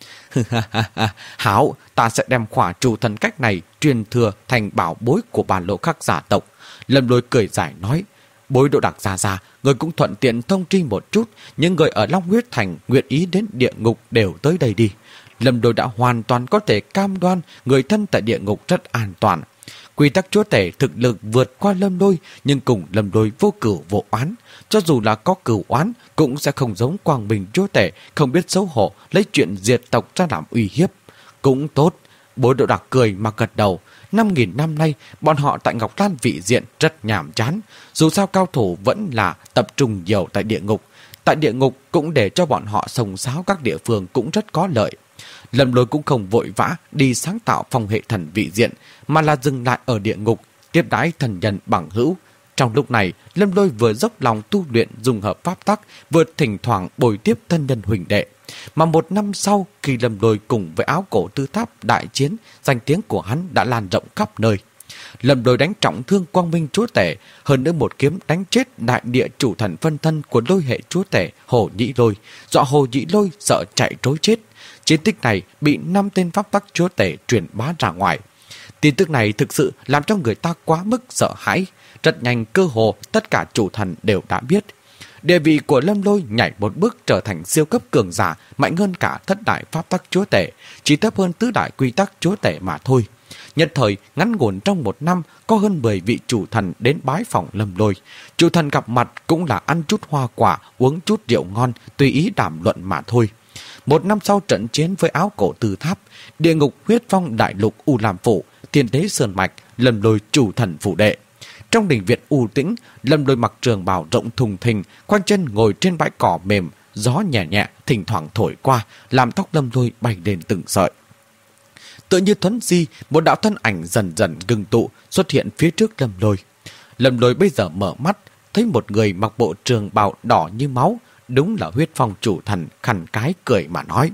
Hảo, ta sẽ đem khỏa chủ thần cách này truyền thừa thành bảo bối của bản lỗ khắc giả tộc. Lâm Lôi cười giải nói, Bối Độ Đặc ra ra, người cũng thuận tiện thông tri một chút, những người ở Long Huyết Thành nguyện ý đến địa ngục đều tới đây đi. Lâm Lôi đã hoàn toàn có thể cam đoan người thân tại địa ngục rất an toàn. Quy tắc chúa tể thực lực vượt qua Lâm Lôi, nhưng cùng Lâm Lôi vô cửu vô oán. Cho dù là có cửu oán, cũng sẽ không giống Quang Minh chúa tể, không biết xấu hổ, lấy chuyện diệt tộc ra làm uy hiếp. Cũng tốt, Bối Độ Đặc cười mà gật đầu. Năm nghìn năm nay, bọn họ tại Ngọc Lan vị diện rất nhàm chán. Dù sao cao thủ vẫn là tập trung nhiều tại địa ngục. Tại địa ngục cũng để cho bọn họ xông xáo các địa phương cũng rất có lợi. Lâm Lôi cũng không vội vã đi sáng tạo phong hệ thần vị diện, mà là dừng lại ở địa ngục, tiếp đãi thần nhân bằng hữu. Trong lúc này, Lâm Lôi vừa dốc lòng tu luyện dùng hợp pháp tắc, vừa thỉnh thoảng bồi tiếp thân nhân huỳnh đệ. Mà một năm sau, khi Lâm Lôi cùng với Áo Cổ Tư Tháp đại chiến, danh tiếng của hắn đã lan rộng khắp nơi. Lâm Lôi đánh trọng thương Quang Minh chúa tể, hơn nữa một kiếm đánh chết đại địa chủ thần phân thân của lôi hệ chúa tể Hồ Nhĩ Lôi, dọa Hồ Nhĩ Lôi sợ chạy trối chết. Chiến tích này bị năm tên pháp tắc chúa tể truyền bá ra ngoài. Tin tức này thực sự làm cho người ta quá mức sợ hãi. Rất nhanh cơ hồ tất cả chủ thần đều đã biết. Địa vị của Lâm Lôi nhảy một bước trở thành siêu cấp cường giả, mạnh hơn cả thất đại pháp tắc chúa tể, chỉ thấp hơn tứ đại quy tắc chúa tể mà thôi. Nhất thời ngắn ngủn trong một năm có hơn mười vị chủ thần đến bái phỏng Lâm Lôi. Chủ thần gặp mặt cũng là ăn chút hoa quả, uống chút rượu ngon, tùy ý đàm luận mà thôi. Một năm sau trận chiến với Áo Cổ Tư Tháp, địa ngục huyết phong đại lục U Lam Phủ, Thiên Đế Sơn Mạch, Lâm Lôi chủ thần phủ đệ. Trong đình viện u tĩnh, Lâm Lôi mặc trường bào rộng thùng thình, khoanh chân ngồi trên bãi cỏ mềm, gió nhẹ nhẹ thỉnh thoảng thổi qua, làm tóc Lâm Lôi bay lên từng sợi. Tự như thuấn di, một đạo thân ảnh dần dần ngưng tụ xuất hiện phía trước Lâm Lôi. Lâm Lôi bây giờ mở mắt, thấy một người mặc bộ trường bào đỏ như máu, đúng là huyết phong chủ thần Khăn Cái cười mà nói.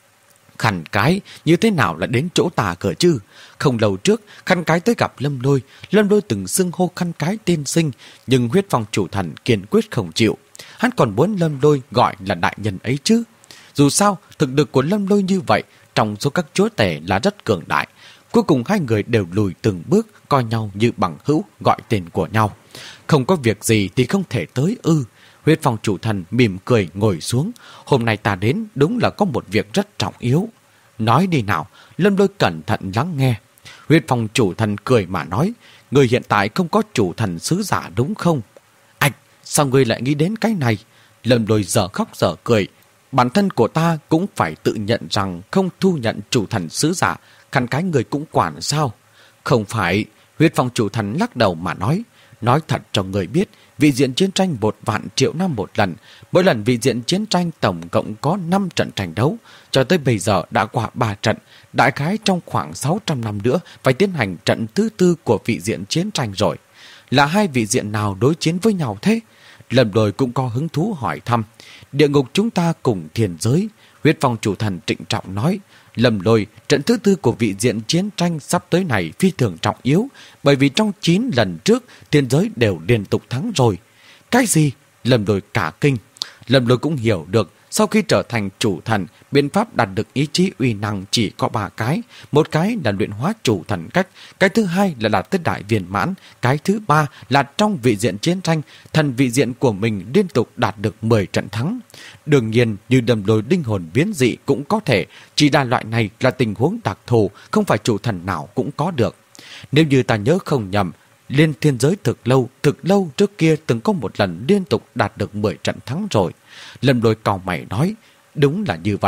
Khăn Cái như thế nào lại đến chỗ ta cơ chứ? Không lâu trước, Khăn Cái tới gặp Lâm Lôi. Lâm Lôi từng xưng hô Khăn Cái tên sinh, nhưng huyết phong chủ thần kiên quyết không chịu. Hắn còn muốn Lâm Lôi gọi là đại nhân ấy chứ. Dù sao, thực lực của Lâm Lôi như vậy, trong số các chúa tể là rất cường đại. Cuối cùng hai người đều lùi từng bước, coi nhau như bằng hữu, gọi tên của nhau. Không có việc gì thì không thể tới ư. Huyết phong chủ thần mỉm cười ngồi xuống. Hôm nay ta đến đúng là có một việc rất trọng yếu. Nói đi nào. Lâm Lôi cẩn thận lắng nghe. Huyết phong chủ thần cười mà nói, người hiện tại không có chủ thần sứ giả đúng không? Ảch, sao ngươi lại nghĩ đến cái này? Lâm Lôi dở khóc dở cười. Bản thân của ta cũng phải tự nhận rằng không thu nhận chủ thần sứ giả. Khăn Cái người cũng quản sao? Không phải. Huyết phong chủ thần lắc đầu mà nói. Nói thật cho người biết, vị diện chiến tranh một vạn triệu năm một lần. Mỗi lần vị diện chiến tranh tổng cộng có năm trận tranh đấu. Cho tới bây giờ đã qua ba trận. Đại khái trong khoảng sáu trăm năm nữa phải tiến hành trận thứ tư của vị diện chiến tranh rồi. Là hai vị diện nào đối chiến với nhau thế? Lâm Lôi cũng có hứng thú hỏi thăm. Địa ngục chúng ta cùng thiên giới. Huyết phong chủ thần trịnh trọng nói. Lâm Lôi, trận thứ tư của vị diện chiến tranh sắp tới này phi thường trọng yếu, bởi vì trong chín lần trước thiên giới đều liên tục thắng rồi. Cái gì? Lâm Lôi cả kinh. Lâm Lôi cũng hiểu được, sau khi trở thành chủ thần, biện pháp đạt được ý chí uy năng chỉ có ba cái. Một cái là luyện hóa chủ thần cách, cái thứ hai là đạt tới đại viên mãn, cái thứ ba là trong vị diện chiến tranh, thần vị diện của mình liên tục đạt được mười trận thắng. Đương nhiên, như Lâm Lôi linh hồn biến dị cũng có thể, chỉ là loại này là tình huống đặc thù, không phải chủ thần nào cũng có được. Nếu như ta nhớ không nhầm, Liên Thiên Giới thực lâu, thực lâu trước kia từng có một lần liên tục đạt được mười trận thắng rồi. Lâm Lôi cau mày nói, đúng là như vậy.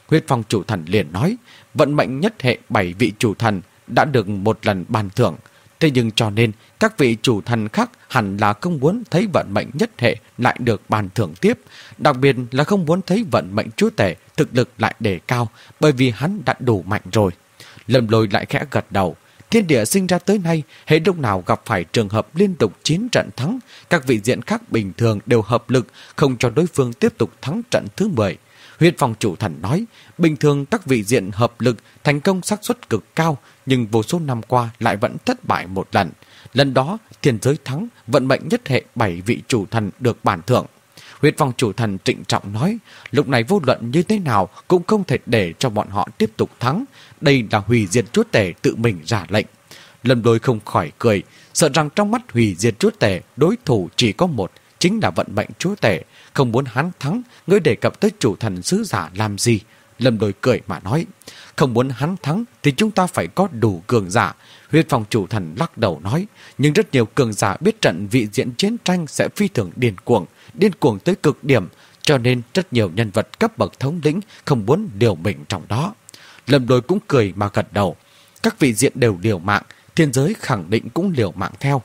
Huyết Phong chủ thần liền nói, vận mệnh nhất hệ bảy vị chủ thần đã được một lần ban thưởng. Thế nhưng cho nên các vị chủ thần khác hẳn là không muốn thấy vận mệnh nhất hệ lại được ban thưởng tiếp. Đặc biệt là không muốn thấy vận mệnh chúa tể thực lực lại đề cao, bởi vì hắn đã đủ mạnh rồi. Lâm Lôi lại khẽ gật đầu. Thiên địa sinh ra tới nay, hễ lúc nào gặp phải trường hợp liên tục chiến trận thắng, các vị diện khác bình thường đều hợp lực không cho đối phương tiếp tục thắng trận thứ mười. Huyết Phong chủ thần nói, bình thường các vị diện hợp lực thành công xác suất cực cao, nhưng vô số năm qua lại vẫn thất bại một lần. Lần đó, thiên giới thắng, vận mệnh nhất hệ bảy vị chủ thần được bản thưởng. Huyết Phong chủ thần trịnh trọng nói, lúc này vô luận như thế nào cũng không thể để cho bọn họ tiếp tục thắng. Đây là hủy diệt chúa tể tự mình ra lệnh. Lâm Lôi không khỏi cười, sợ rằng trong mắt hủy diệt chúa tể đối thủ chỉ có một, chính là vận mệnh chúa tể. Không muốn hắn thắng, ngươi đề cập tới chủ thần sứ giả làm gì? Lâm Lôi cười mà nói, không muốn hắn thắng thì chúng ta phải có đủ cường giả. Huyết Phong chủ thần lắc đầu nói, nhưng rất nhiều cường giả biết trận vị diện chiến tranh sẽ phi thường điên cuồng, điên cuồng tới cực điểm, cho nên rất nhiều nhân vật cấp bậc thống lĩnh không muốn liều mình trong đó. Lâm Lôi cũng cười mà gật đầu, các vị diện đều liều mạng, thiên giới khẳng định cũng liều mạng theo.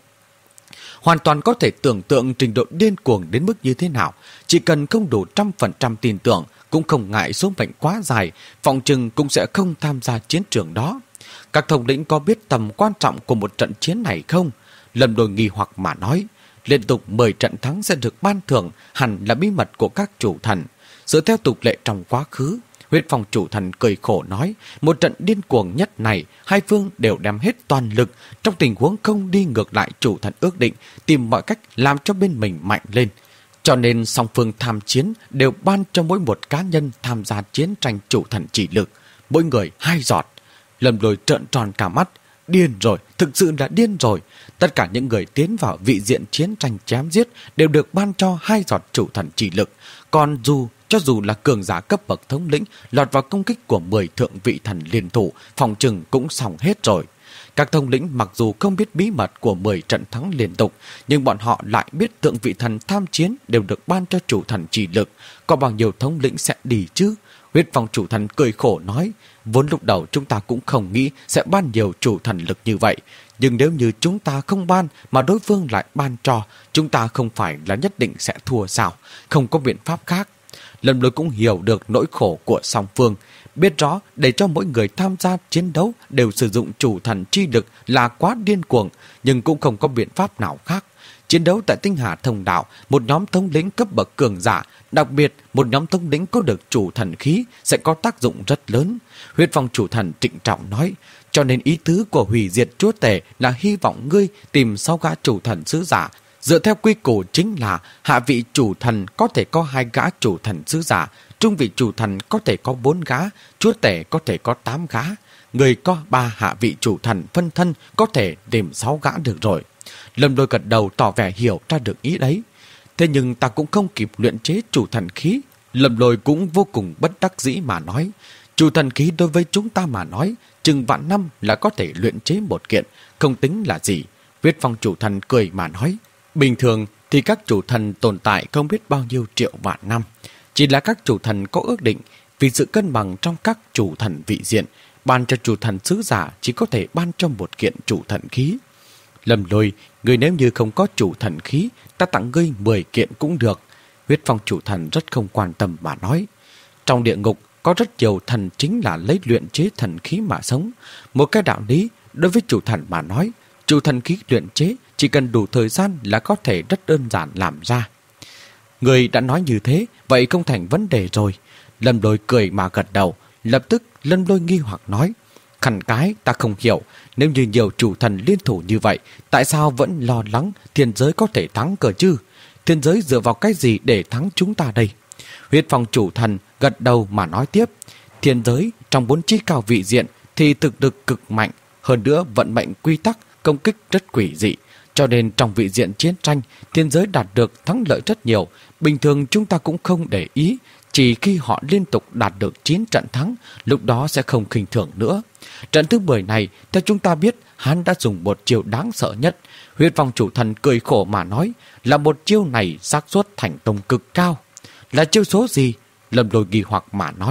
Hoàn toàn có thể tưởng tượng trình độ điên cuồng đến mức như thế nào. Chỉ cần không đủ trăm phần trăm tin tưởng, cũng không ngại số mệnh quá dài, phòng trừng cũng sẽ không tham gia chiến trường đó. Các thống lĩnh có biết tầm quan trọng của một trận chiến này không? Lâm Lôi nghi hoặc mà nói, liên tục mười trận thắng sẽ được ban thưởng, hẳn là bí mật của các chủ thần. Dựa theo tục lệ trong quá khứ, Huyết Phong chủ thần cười khổ nói, một trận điên cuồng nhất này, hai phương đều đem hết toàn lực, trong tình huống không đi ngược lại chủ thần ước định, tìm mọi cách làm cho bên mình mạnh lên. Cho nên song phương tham chiến đều ban cho mỗi một cá nhân tham gia chiến tranh chủ thần chỉ lực, mỗi người hai giọt. Lâm Lôi trợn tròn cả mắt, điên rồi, thực sự là điên rồi. Tất cả những người tiến vào vị diện chiến tranh chém giết đều được ban cho hai giọt chủ thần chỉ lực, còn dù cho dù là cường giả cấp bậc thống lĩnh lọt vào công kích của mười thượng vị thần liên thủ, phòng trừng cũng xong hết rồi. Các thống lĩnh mặc dù không biết bí mật của mười trận thắng liên tục, nhưng bọn họ lại biết thượng vị thần tham chiến đều được ban cho chủ thần chỉ lực. Có bao nhiêu thống lĩnh sẽ đi chứ? Huyết Phong chủ thần cười khổ nói, vốn lúc đầu chúng ta cũng không nghĩ sẽ ban nhiều chủ thần lực như vậy. Nhưng nếu như chúng ta không ban mà đối phương lại ban cho, chúng ta không phải là nhất định sẽ thua sao? Không có biện pháp khác. Lâm Lôi cũng hiểu được nỗi khổ của song phương, biết rõ để cho mỗi người tham gia chiến đấu đều sử dụng chủ thần chi lực là quá điên cuồng, nhưng cũng không có biện pháp nào khác. Chiến đấu tại Tinh Hà Thông Đạo, một nhóm thống lĩnh cấp bậc cường giả, đặc biệt một nhóm thống lĩnh có được chủ thần khí sẽ có tác dụng rất lớn. Huyết Phong chủ thần trịnh trọng nói, cho nên ý tứ của hủy diệt chúa tể là hy vọng ngươi tìm sáu gã chủ thần sứ giả. Dựa theo quy củ chính là hạ vị chủ thần có thể có hai gã chủ thần sứ giả, trung vị chủ thần có thể có bốn gã, chúa tể có thể có tám gã. Người có ba hạ vị chủ thần phân thân có thể tìm sáu gã được rồi. Lâm Lôi gật đầu tỏ vẻ hiểu ra được ý đấy. Thế nhưng ta cũng không kịp luyện chế chủ thần khí. Lâm Lôi cũng vô cùng bất đắc dĩ mà nói, chủ thần khí đối với chúng ta mà nói, chừng vạn năm là có thể luyện chế một kiện, không tính là gì. Huyết Phong chủ thần cười mà nói, bình thường thì các chủ thần tồn tại không biết bao nhiêu triệu vạn năm. Chỉ là các chủ thần có ước định, vì sự cân bằng trong các chủ thần vị diện, ban cho chủ thần sứ giả chỉ có thể ban cho một kiện chủ thần khí. Lâm Lôi, người nếu như không có chủ thần khí, ta tặng ngươi mười kiện cũng được. Huyết Phong chủ thần rất không quan tâm mà nói, trong địa ngục có rất nhiều thần chính là lấy luyện chế thần khí mà sống. Một cái đạo lý đối với chủ thần mà nói, chủ thần khí luyện chế chỉ cần đủ thời gian là có thể rất đơn giản làm ra. Người đã nói như thế, vậy không thành vấn đề rồi. Lâm Lôi cười mà gật đầu. Lập tức Lâm Lôi nghi hoặc nói, khăn cái ta không hiểu, nếu như nhiều chủ thần liên thủ như vậy, tại sao vẫn lo lắng thiên giới có thể thắng cơ chứ? Thiên giới dựa vào cái gì để thắng chúng ta đây? Huyết Phong chủ thần gật đầu mà nói tiếp, thiên giới trong bốn chí cao vị diện thì thực lực cực mạnh, hơn nữa vận mệnh quy tắc công kích rất quỷ dị, cho nên trong vị diện chiến tranh, thiên giới đạt được thắng lợi rất nhiều. Bình thường chúng ta cũng không để ý, chỉ khi họ liên tục đạt được chín trận thắng, lúc đó sẽ không khinh thường nữa. Trận thứ mười này, theo chúng ta biết, hắn đã dùng một chiêu đáng sợ nhất. Huyết Phong chủ thần cười khổ mà nói, là một chiêu này xác suất thành công cực cao. Là chiêu số gì? Lâm Lôi nghi hoặc mà nói,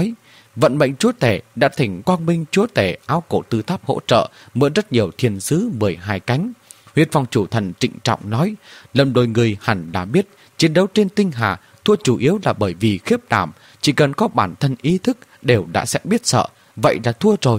vận mệnh chúa tể đã thỉnh Quang Minh chúa tể Áo Cổ Tư Tháp hỗ trợ mượn rất nhiều thiên sứ mười hai cánh. Huyết Phong chủ thần trịnh trọng nói, Lâm Đôi người hẳn đã biết, chiến đấu trên tinh hà thua chủ yếu là bởi vì khiếp đảm, chỉ cần có bản thân ý thức đều đã sẽ biết sợ, vậy là thua rồi.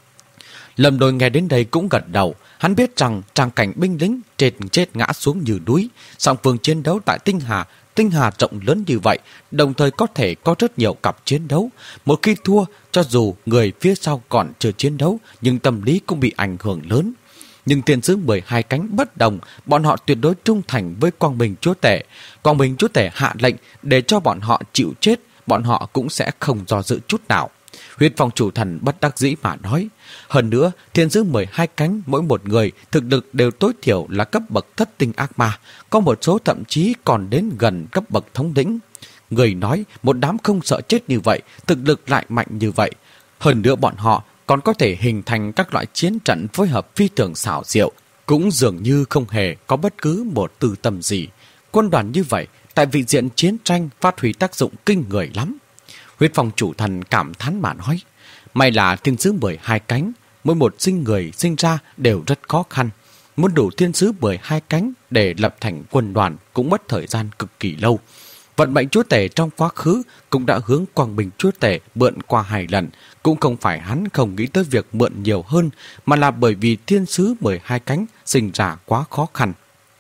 Lâm Đôi nghe đến đây cũng gật đầu, hắn biết rằng tràng cảnh binh lính chết chết ngã xuống như núi, song phương chiến đấu tại tinh hà, tinh hà rộng lớn như vậy, đồng thời có thể có rất nhiều cặp chiến đấu. Một khi thua, cho dù người phía sau còn chưa chiến đấu, nhưng tâm lý cũng bị ảnh hưởng lớn. Nhưng thiên sứ mười hai cánh bất đồng, bọn họ tuyệt đối trung thành với Quang Minh chúa tể. Quang Minh chúa tể hạ lệnh để cho bọn họ chịu chết, bọn họ cũng sẽ không do dự chút nào. Huyết Phong chủ thần bất đắc dĩ mà nói. Hơn nữa, thiên sứ mười hai cánh mỗi một người thực lực đều tối thiểu là cấp bậc thất tinh ác ma, có một số thậm chí còn đến gần cấp bậc thống lĩnh. Người nói một đám không sợ chết như vậy, thực lực lại mạnh như vậy. Hơn nữa bọn họ còn có thể hình thành các loại chiến trận phối hợp phi thường xảo diệu, cũng dường như không hề có bất cứ một tư tâm gì. Quân đoàn như vậy, tại vị diện chiến tranh phát huy tác dụng kinh người lắm. Huyết Phong chủ thần cảm thán mà nói, may là thiên sứ mười hai cánh, mỗi một sinh người sinh ra đều rất khó khăn. Muốn đủ thiên sứ mười hai cánh để lập thành quân đoàn cũng mất thời gian cực kỳ lâu. Vận mệnh chúa tể trong quá khứ cũng đã hướng Quang Minh chúa tể mượn qua hai lần, cũng không phải hắn không nghĩ tới việc mượn nhiều hơn, mà là bởi vì thiên sứ mười hai cánh sinh ra quá khó khăn.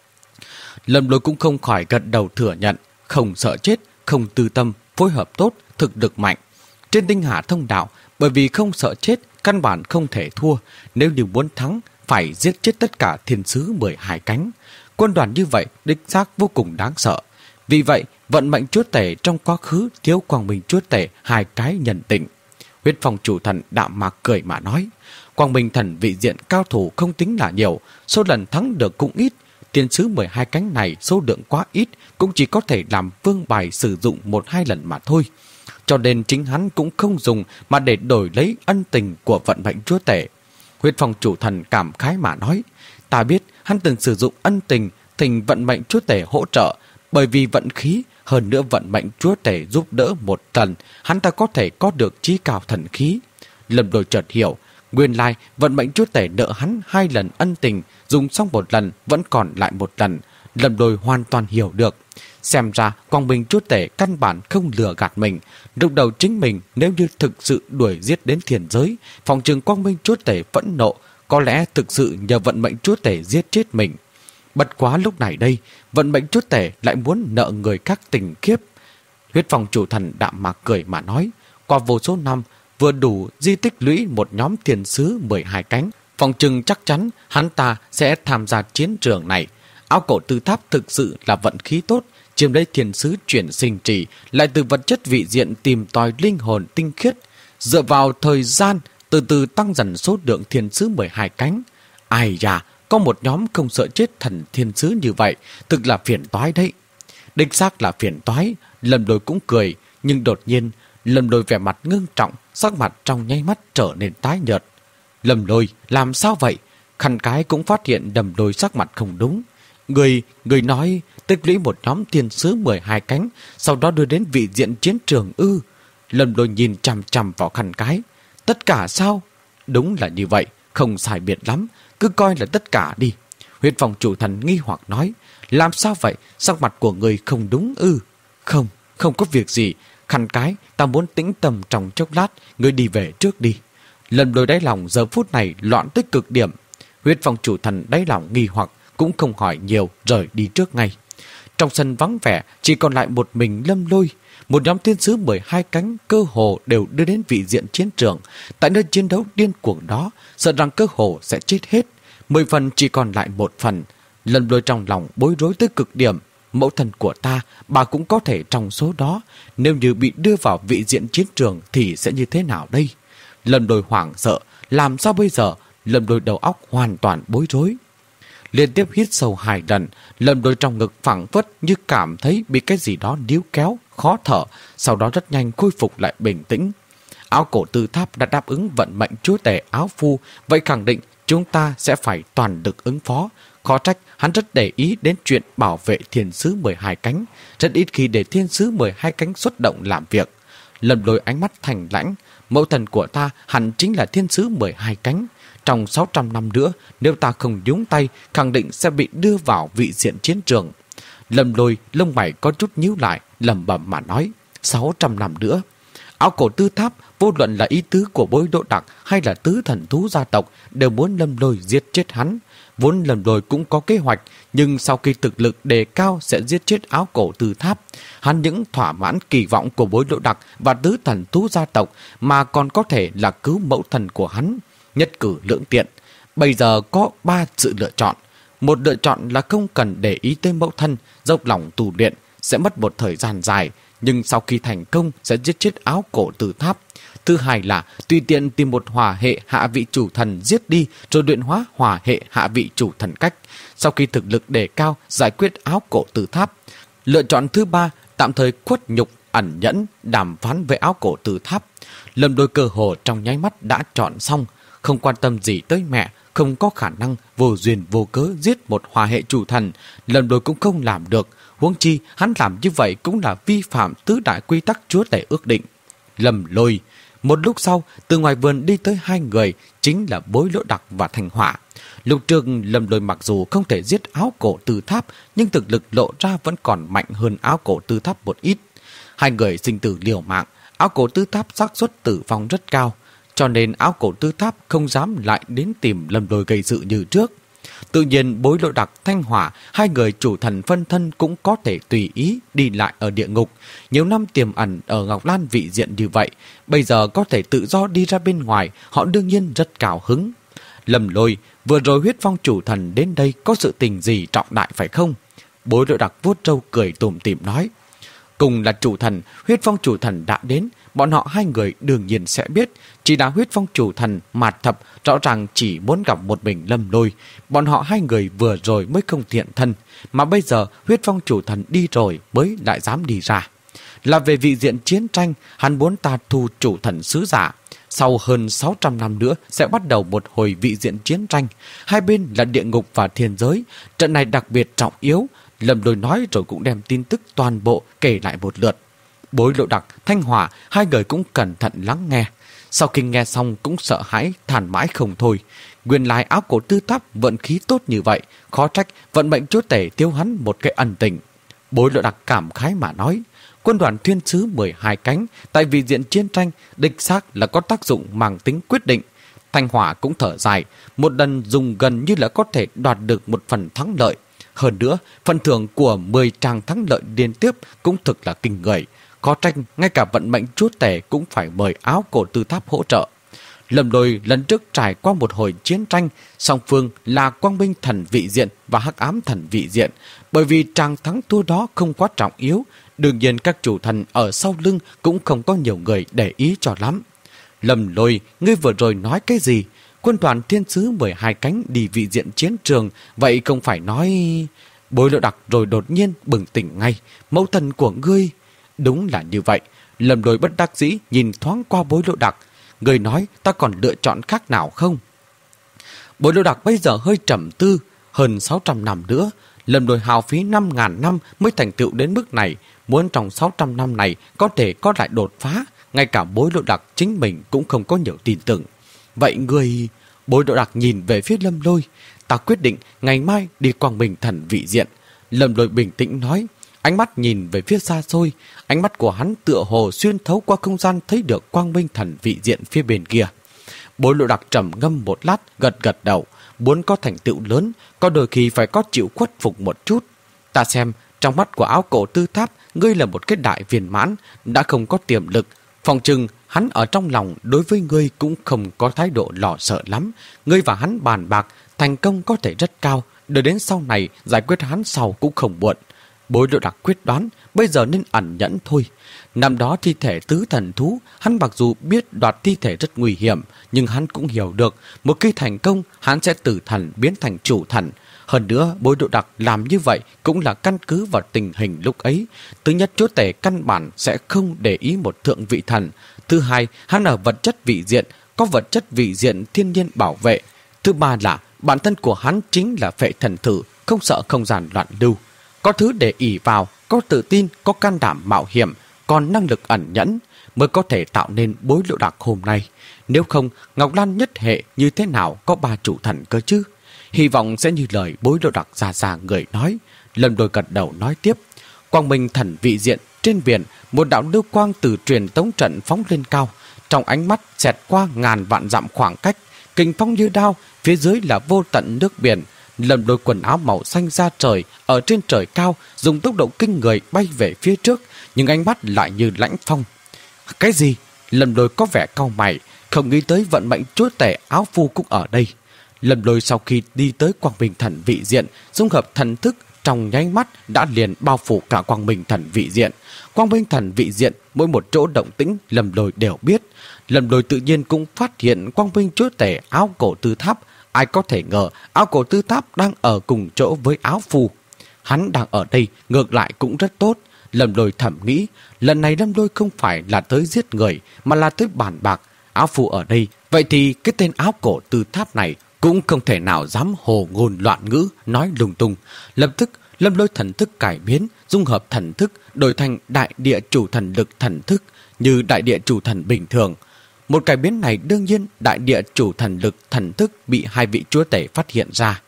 Lâm Lôi cũng không khỏi gật đầu thừa nhận, không sợ chết, không tư tâm, phối hợp tốt, thực lực mạnh. Trên tinh hà thông đạo, bởi vì không sợ chết, căn bản không thể thua. Nếu như muốn thắng, phải giết chết tất cả thiên sứ mười hai cánh. Quân đoàn như vậy đích xác vô cùng đáng sợ. Vì vậy, vận mệnh chúa tể trong quá khứ thiếu Quang Minh chúa tể hai cái nhận định. Huyết Phong chủ thần đạm mạc cười mà nói, Quang Minh thần vị diện cao thủ không tính là nhiều, số lần thắng được cũng ít. Thiên sứ mười hai cánh này số lượng quá ít, cũng chỉ có thể làm vương bài sử dụng một hai lần mà thôi. Cho nên chính hắn cũng không dùng mà để đổi lấy ân tình của vận mệnh chúa tể. Huyết Phong chủ thần cảm khái mà nói, ta biết hắn từng sử dụng ân tình thỉnh vận mệnh chúa tể hỗ trợ, bởi vì vận khí, hơn nữa vận mệnh chúa tể giúp đỡ một lần, hắn ta có thể có được chí cao thần khí. Lâm Đôi chợt hiểu, nguyên lai vận mệnh chúa tể nợ hắn hai lần ân tình, dùng xong một lần vẫn còn lại một lần. Lâm Đôi hoàn toàn hiểu được. Xem ra Quang Minh chúa tể căn bản không lừa gạt mình. Lúc đầu chính mình nếu như thực sự đuổi giết đến thiền giới, phòng trừng Quang Minh chúa tể phẫn nộ, có lẽ thực sự nhờ vận mệnh chúa tể giết chết mình. Bất quá lúc này đây, vận mệnh chúa tể lại muốn nợ người khác tình kiếp. Huyết Phong chủ thần đạm mạc cười mà nói, qua vô số năm, vừa đủ di tích lũy một nhóm thiên sứ mười hai cánh, phòng trừng chắc chắn hắn ta sẽ tham gia chiến trường này. Áo Cổ Tư Tháp thực sự là vận khí tốt, chiếm lấy thiên sứ chuyển sinh trì, lại từ vật chất vị diện tìm tòi linh hồn tinh khiết, dựa vào thời gian từ từ tăng dần số lượng thiên sứ mười hai cánh. Ai da, có một nhóm không sợ chết thần thiên sứ như vậy, thực là phiền toái đấy. Đích xác là phiền toái. Lâm Đôi cũng cười, nhưng đột nhiên Lâm Đôi vẻ mặt ngưng trọng, sắc mặt trong nháy mắt trở nên tái nhợt. Lâm Đôi, làm sao vậy? Khăn cái cũng phát hiện Lâm Đôi sắc mặt không đúng. Người, người nói tích lũy một nhóm thiên sứ mười hai cánh, sau đó đưa đến vị diện chiến trường ư? Lâm Đôi nhìn chằm chằm vào khăn cái. Tất cả sao? Đúng là như vậy, không sai biệt lắm, cứ coi là tất cả đi. Huyết Phong chủ thần nghi hoặc nói, làm sao vậy? Sắc mặt của người không đúng ư? Không, không có việc gì. Khăn cái, ta muốn tĩnh tâm trong chốc lát, ngươi đi về trước đi. Lâm Đôi đáy lòng giờ phút này loạn tích cực điểm. Huyết Phong chủ thần đáy lòng nghi hoặc, cũng không hỏi nhiều, rời đi trước ngay. Trong sân vắng vẻ, chỉ còn lại một mình Lâm Lôi. Một nhóm thiên sứ mười hai cánh cơ hồ đều đưa đến vị diện chiến trường. Tại nơi chiến đấu điên cuồng đó, sợ rằng cơ hồ sẽ chết hết. Mười phần chỉ còn lại một phần. Lâm Lôi trong lòng bối rối tới cực điểm. Mẫu thân của ta, bà cũng có thể trong số đó. Nếu như bị đưa vào vị diện chiến trường thì sẽ như thế nào đây? Lâm Lôi hoảng sợ. Làm sao bây giờ? Lâm Lôi đầu óc hoàn toàn bối rối. Liên tiếp hít sâu hai lần, Lâm Đôi trong ngực phẳng phất như cảm thấy bị cái gì đó níu kéo, khó thở, sau đó rất nhanh khôi phục lại bình tĩnh. Áo Cổ Tư Tháp đã đáp ứng vận mệnh chúa tể áo phu, vậy khẳng định chúng ta sẽ phải toàn lực ứng phó. Khó trách hắn rất để ý đến chuyện bảo vệ thiên sứ mười hai cánh, rất ít khi để thiên sứ mười hai cánh xuất động làm việc. Lâm Lôi ánh mắt thành lãnh, mẫu thần của ta hẳn chính là thiên sứ mười hai cánh. Trong sáu trăm năm nữa, nếu ta không nhúng tay, khẳng định sẽ bị đưa vào vị diện chiến trường. Lâm Lôi lông mày có chút nhíu lại, lẩm bẩm mà nói, sáu trăm năm nữa. Áo cổ tư tháp, vô luận là ý tứ của Bối Đỗ Đặc hay là tứ thần thú gia tộc, đều muốn Lâm Lôi giết chết hắn. Vốn Lâm Lôi cũng có kế hoạch, nhưng sau khi thực lực đề cao sẽ giết chết áo cổ tư tháp. Hắn những thỏa mãn kỳ vọng của Bối Đỗ Đặc và tứ thần thú gia tộc, mà còn có thể là cứu mẫu thần của hắn. Nhất cử lưỡng tiện. Bây giờ có ba sự lựa chọn. Một lựa chọn là không cần để ý tới mẫu thân, dốc lòng tu luyện, sẽ mất một thời gian dài, nhưng sau khi thành công sẽ giết chết áo cổ tư tháp. Thứ hai là tùy tiện tìm một hỏa hệ hạ vị chủ thần giết đi, rồi luyện hóa hỏa hệ hạ vị chủ thần cách. Sau khi thực lực đề cao, giải quyết áo cổ tư tháp. Lựa chọn thứ ba, tạm thời khuất nhục, ẩn nhẫn, đàm phán với áo cổ tư tháp. Lâm Lôi cơ hồ trong nháy mắt đã chọn xong, không quan tâm gì tới mẹ, không có khả năng vô duyên vô cớ giết một hỏa hệ chủ thần. Lâm Lôi cũng không làm được, huống chi hắn làm như vậy cũng là vi phạm tứ đại quy tắc chúa tể ước định. Lâm Lôi. Một lúc sau, từ ngoài vườn đi tới hai người, chính là Bối Lỗ Đặc và Thanh Hỏa. Lúc trước Lâm Lôi mặc dù không thể giết áo cổ tư tháp, nhưng thực lực lộ ra vẫn còn mạnh hơn áo cổ tư tháp một ít. Hai người sinh tử liều mạng, áo cổ tư tháp xác suất tử vong rất cao, cho nên áo cổ tư tháp không dám lại đến tìm Lâm Lôi gây sự như trước. Tự nhiên Bối Lỗ Đặc, Thanh Hỏa, hai người chủ thần phân thân cũng có thể tùy ý đi lại ở địa ngục. Nhiều năm tiềm ẩn ở Ngọc Lan vị diện như vậy, bây giờ có thể tự do đi ra bên ngoài, họ đương nhiên rất cao hứng. Lâm Lôi, vừa rồi huyết phong chủ thần đến đây có sự tình gì trọng đại phải không? Bối Lỗ Đặc vuốt râu cười tủm tỉm nói. Cùng là chủ thần, huyết phong chủ thần đã đến, bọn họ hai người đương nhiên sẽ biết. Chỉ là huyết phong chủ thần Mạt Thập rõ ràng chỉ muốn gặp một mình Lâm Lôi. Bọn họ hai người vừa rồi mới không thiện thân, mà bây giờ huyết phong chủ thần đi rồi mới lại dám đi ra. Là về vị diện chiến tranh, hắn muốn ta thu chủ thần sứ giả. Sau hơn sáu trăm năm nữa sẽ bắt đầu một hồi vị diện chiến tranh. Hai bên là địa ngục và thiên giới. Trận này đặc biệt trọng yếu. Lâm Lôi nói rồi cũng đem tin tức toàn bộ kể lại một lượt. Bối Lỗ Đặc, Thanh Hỏa, hai người cũng cẩn thận lắng nghe. Sau khi nghe xong cũng sợ hãi, than mãi không thôi. Nguyên lai áo cổ tư tháp vận khí tốt như vậy, khó trách vận mệnh chúa tể tiêu hắn một cái ân tình. Bối Lỗ Đặc cảm khái mà nói, quân đoàn thiên sứ mười hai cánh tại vị diện chiến tranh đích xác là có tác dụng mang tính quyết định. Thanh Hỏa cũng thở dài, một lần dùng gần như là có thể đoạt được một phần thắng lợi. Hơn nữa, phần thưởng của mười tràng thắng lợi liên tiếp cũng thực là kinh người. Có tranh, ngay cả vận mệnh chúa tể cũng phải mời áo cổ tư tháp hỗ trợ. Lâm Lôi lần trước trải qua một hồi chiến tranh, song phương là Quang Minh thần vị diện và Hắc Ám thần vị diện. Bởi vì tràng thắng thua đó không quá trọng yếu, đương nhiên các chủ thần ở sau lưng cũng không có nhiều người để ý cho lắm. Lâm Lôi, ngươi vừa rồi nói cái gì? Quân đoàn thiên sứ mười hai cánh đi vị diện chiến trường, vậy không phải nói... Bối Lỗ Đặc rồi đột nhiên bừng tỉnh ngay, mẫu thần của ngươi... Đúng là như vậy. Lâm Lôi bất đắc dĩ nhìn thoáng qua Bối Lỗ Đặc. Người nói ta còn lựa chọn khác nào không? Bối Lỗ Đặc bây giờ hơi trầm tư. Hơn sáu trăm năm nữa, Lâm Lôi hao phí năm ngàn năm mới thành tựu đến mức này. Muốn trong sáu trăm năm này có thể có lại đột phá, ngay cả Bối Lỗ Đặc chính mình cũng không có nhiều tin tưởng. Vậy người... Bối Lỗ Đặc nhìn về phía Lâm Lôi. Ta quyết định ngày mai đi Quang Minh thần vị diện. Lâm Lôi bình tĩnh nói. Ánh mắt nhìn về phía xa xôi, ánh mắt của hắn tựa hồ xuyên thấu qua không gian thấy được Quang Minh thần vị diện phía bên kia. Bối Lỗ Đặc trầm ngâm một lát, gật gật đầu. Muốn có thành tựu lớn, có đôi khi phải có chịu khuất phục một chút. Ta xem, trong mắt của áo cổ tư tháp, ngươi là một cái đại viên mãn, đã không có tiềm lực. Phòng chừng, hắn ở trong lòng đối với ngươi cũng không có thái độ lo sợ lắm. Ngươi và hắn bàn bạc, thành công có thể rất cao, đợi đến sau này giải quyết hắn sau cũng không muộn. Bối Lỗ Đặc quyết đoán, bây giờ nên ẩn nhẫn thôi. Năm đó thi thể tứ thần thú, hắn mặc dù biết đoạt thi thể rất nguy hiểm, nhưng hắn cũng hiểu được, một khi thành công, hắn sẽ từ thần biến thành chủ thần. Hơn nữa, Bối Lỗ Đặc làm như vậy cũng là căn cứ vào tình hình lúc ấy. Thứ nhất, chúa tể căn bản sẽ không để ý một thượng vị thần. Thứ hai, hắn ở vật chất vị diện, có vật chất vị diện thiên nhiên bảo vệ. Thứ ba là, bản thân của hắn chính là phệ thần thử, không sợ không gian loạn lưu. Có thứ để ỷ vào, có tự tin, có can đảm mạo hiểm, còn năng lực ẩn nhẫn mới có thể tạo nên bối lộ đặc hôm nay. Nếu không, Ngọc Lan nhất hệ như thế nào có ba chủ thần cơ chứ? Hy vọng sẽ như lời bối lộ đặc già già người nói. Lâm Lôi gật đầu nói tiếp. Quang Minh thần vị diện trên biển, một đạo lưu quang từ truyền tống trận phóng lên cao. Trong ánh mắt xẹt qua ngàn vạn dặm khoảng cách, kình phong như đao, phía dưới là vô tận nước biển. Lâm Lôi quần áo màu xanh da trời ở trên trời cao, dùng tốc độ kinh người bay về phía trước, nhưng ánh mắt lại như lãnh phong. Cái gì? Lâm Lôi có vẻ cau mày, không nghĩ tới vận mệnh chúa tể áo phu cũng ở đây. Lâm Lôi sau khi đi tới Quang Minh thần vị diện, dung hợp thần thức trong nháy mắt đã liền bao phủ cả Quang Minh thần vị diện. Quang Minh thần vị diện mỗi một chỗ động tĩnh Lâm Lôi đều biết. Lâm Lôi tự nhiên cũng phát hiện Quang Minh chúa tể áo cổ tư tháp. Ai có thể ngờ áo cổ tư tháp đang ở cùng chỗ với áo phù. Hắn đang ở đây ngược lại cũng rất tốt. Lâm Lôi thầm nghĩ, lần này Lâm Lôi không phải là tới giết người mà là tới bàn bạc. Áo phù ở đây, vậy thì cái tên áo cổ tư tháp này cũng không thể nào dám hồ ngôn loạn ngữ, nói lung tung. Lập tức Lâm Lôi thần thức cải biến, dung hợp thần thức đổi thành đại địa chủ thần lực thần thức như đại địa chủ thần bình thường. Một cải biến này đương nhiên đại địa chủ thần lực thần thức bị hai vị chúa tể phát hiện ra.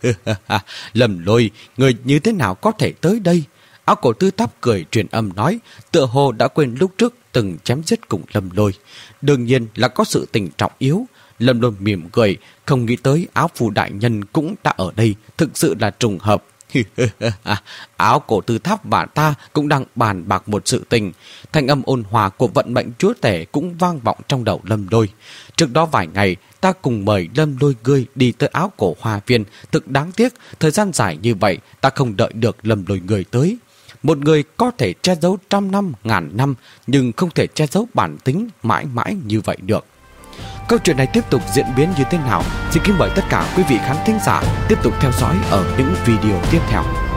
Lâm Lôi, người như thế nào có thể tới đây? Áo cổ tư tháp cười truyền âm nói, tựa hồ đã quên lúc trước từng chém giết cùng Lâm Lôi. Đương nhiên là có sự tình trọng yếu. Lâm Lôi mỉm cười, không nghĩ tới áo phù đại nhân cũng đã ở đây, thực sự là trùng hợp. Áo cổ tư tháp và ta cũng đang bàn bạc một sự tình. Thanh âm ôn hòa của vận mệnh chúa tể cũng vang vọng trong đầu Lâm Lôi. Trước đó vài ngày, ta cùng mời Lâm Lôi ngươi đi tới áo cổ hoa viên. Thực đáng tiếc, thời gian dài như vậy, ta không đợi được Lâm Lôi ngươi tới. Một người có thể che giấu trăm năm, ngàn năm, nhưng không thể che giấu bản tính mãi mãi như vậy được. Câu chuyện này tiếp tục diễn biến như thế nào? Xin kính mời tất cả quý vị khán thính giả tiếp tục theo dõi ở những video tiếp theo.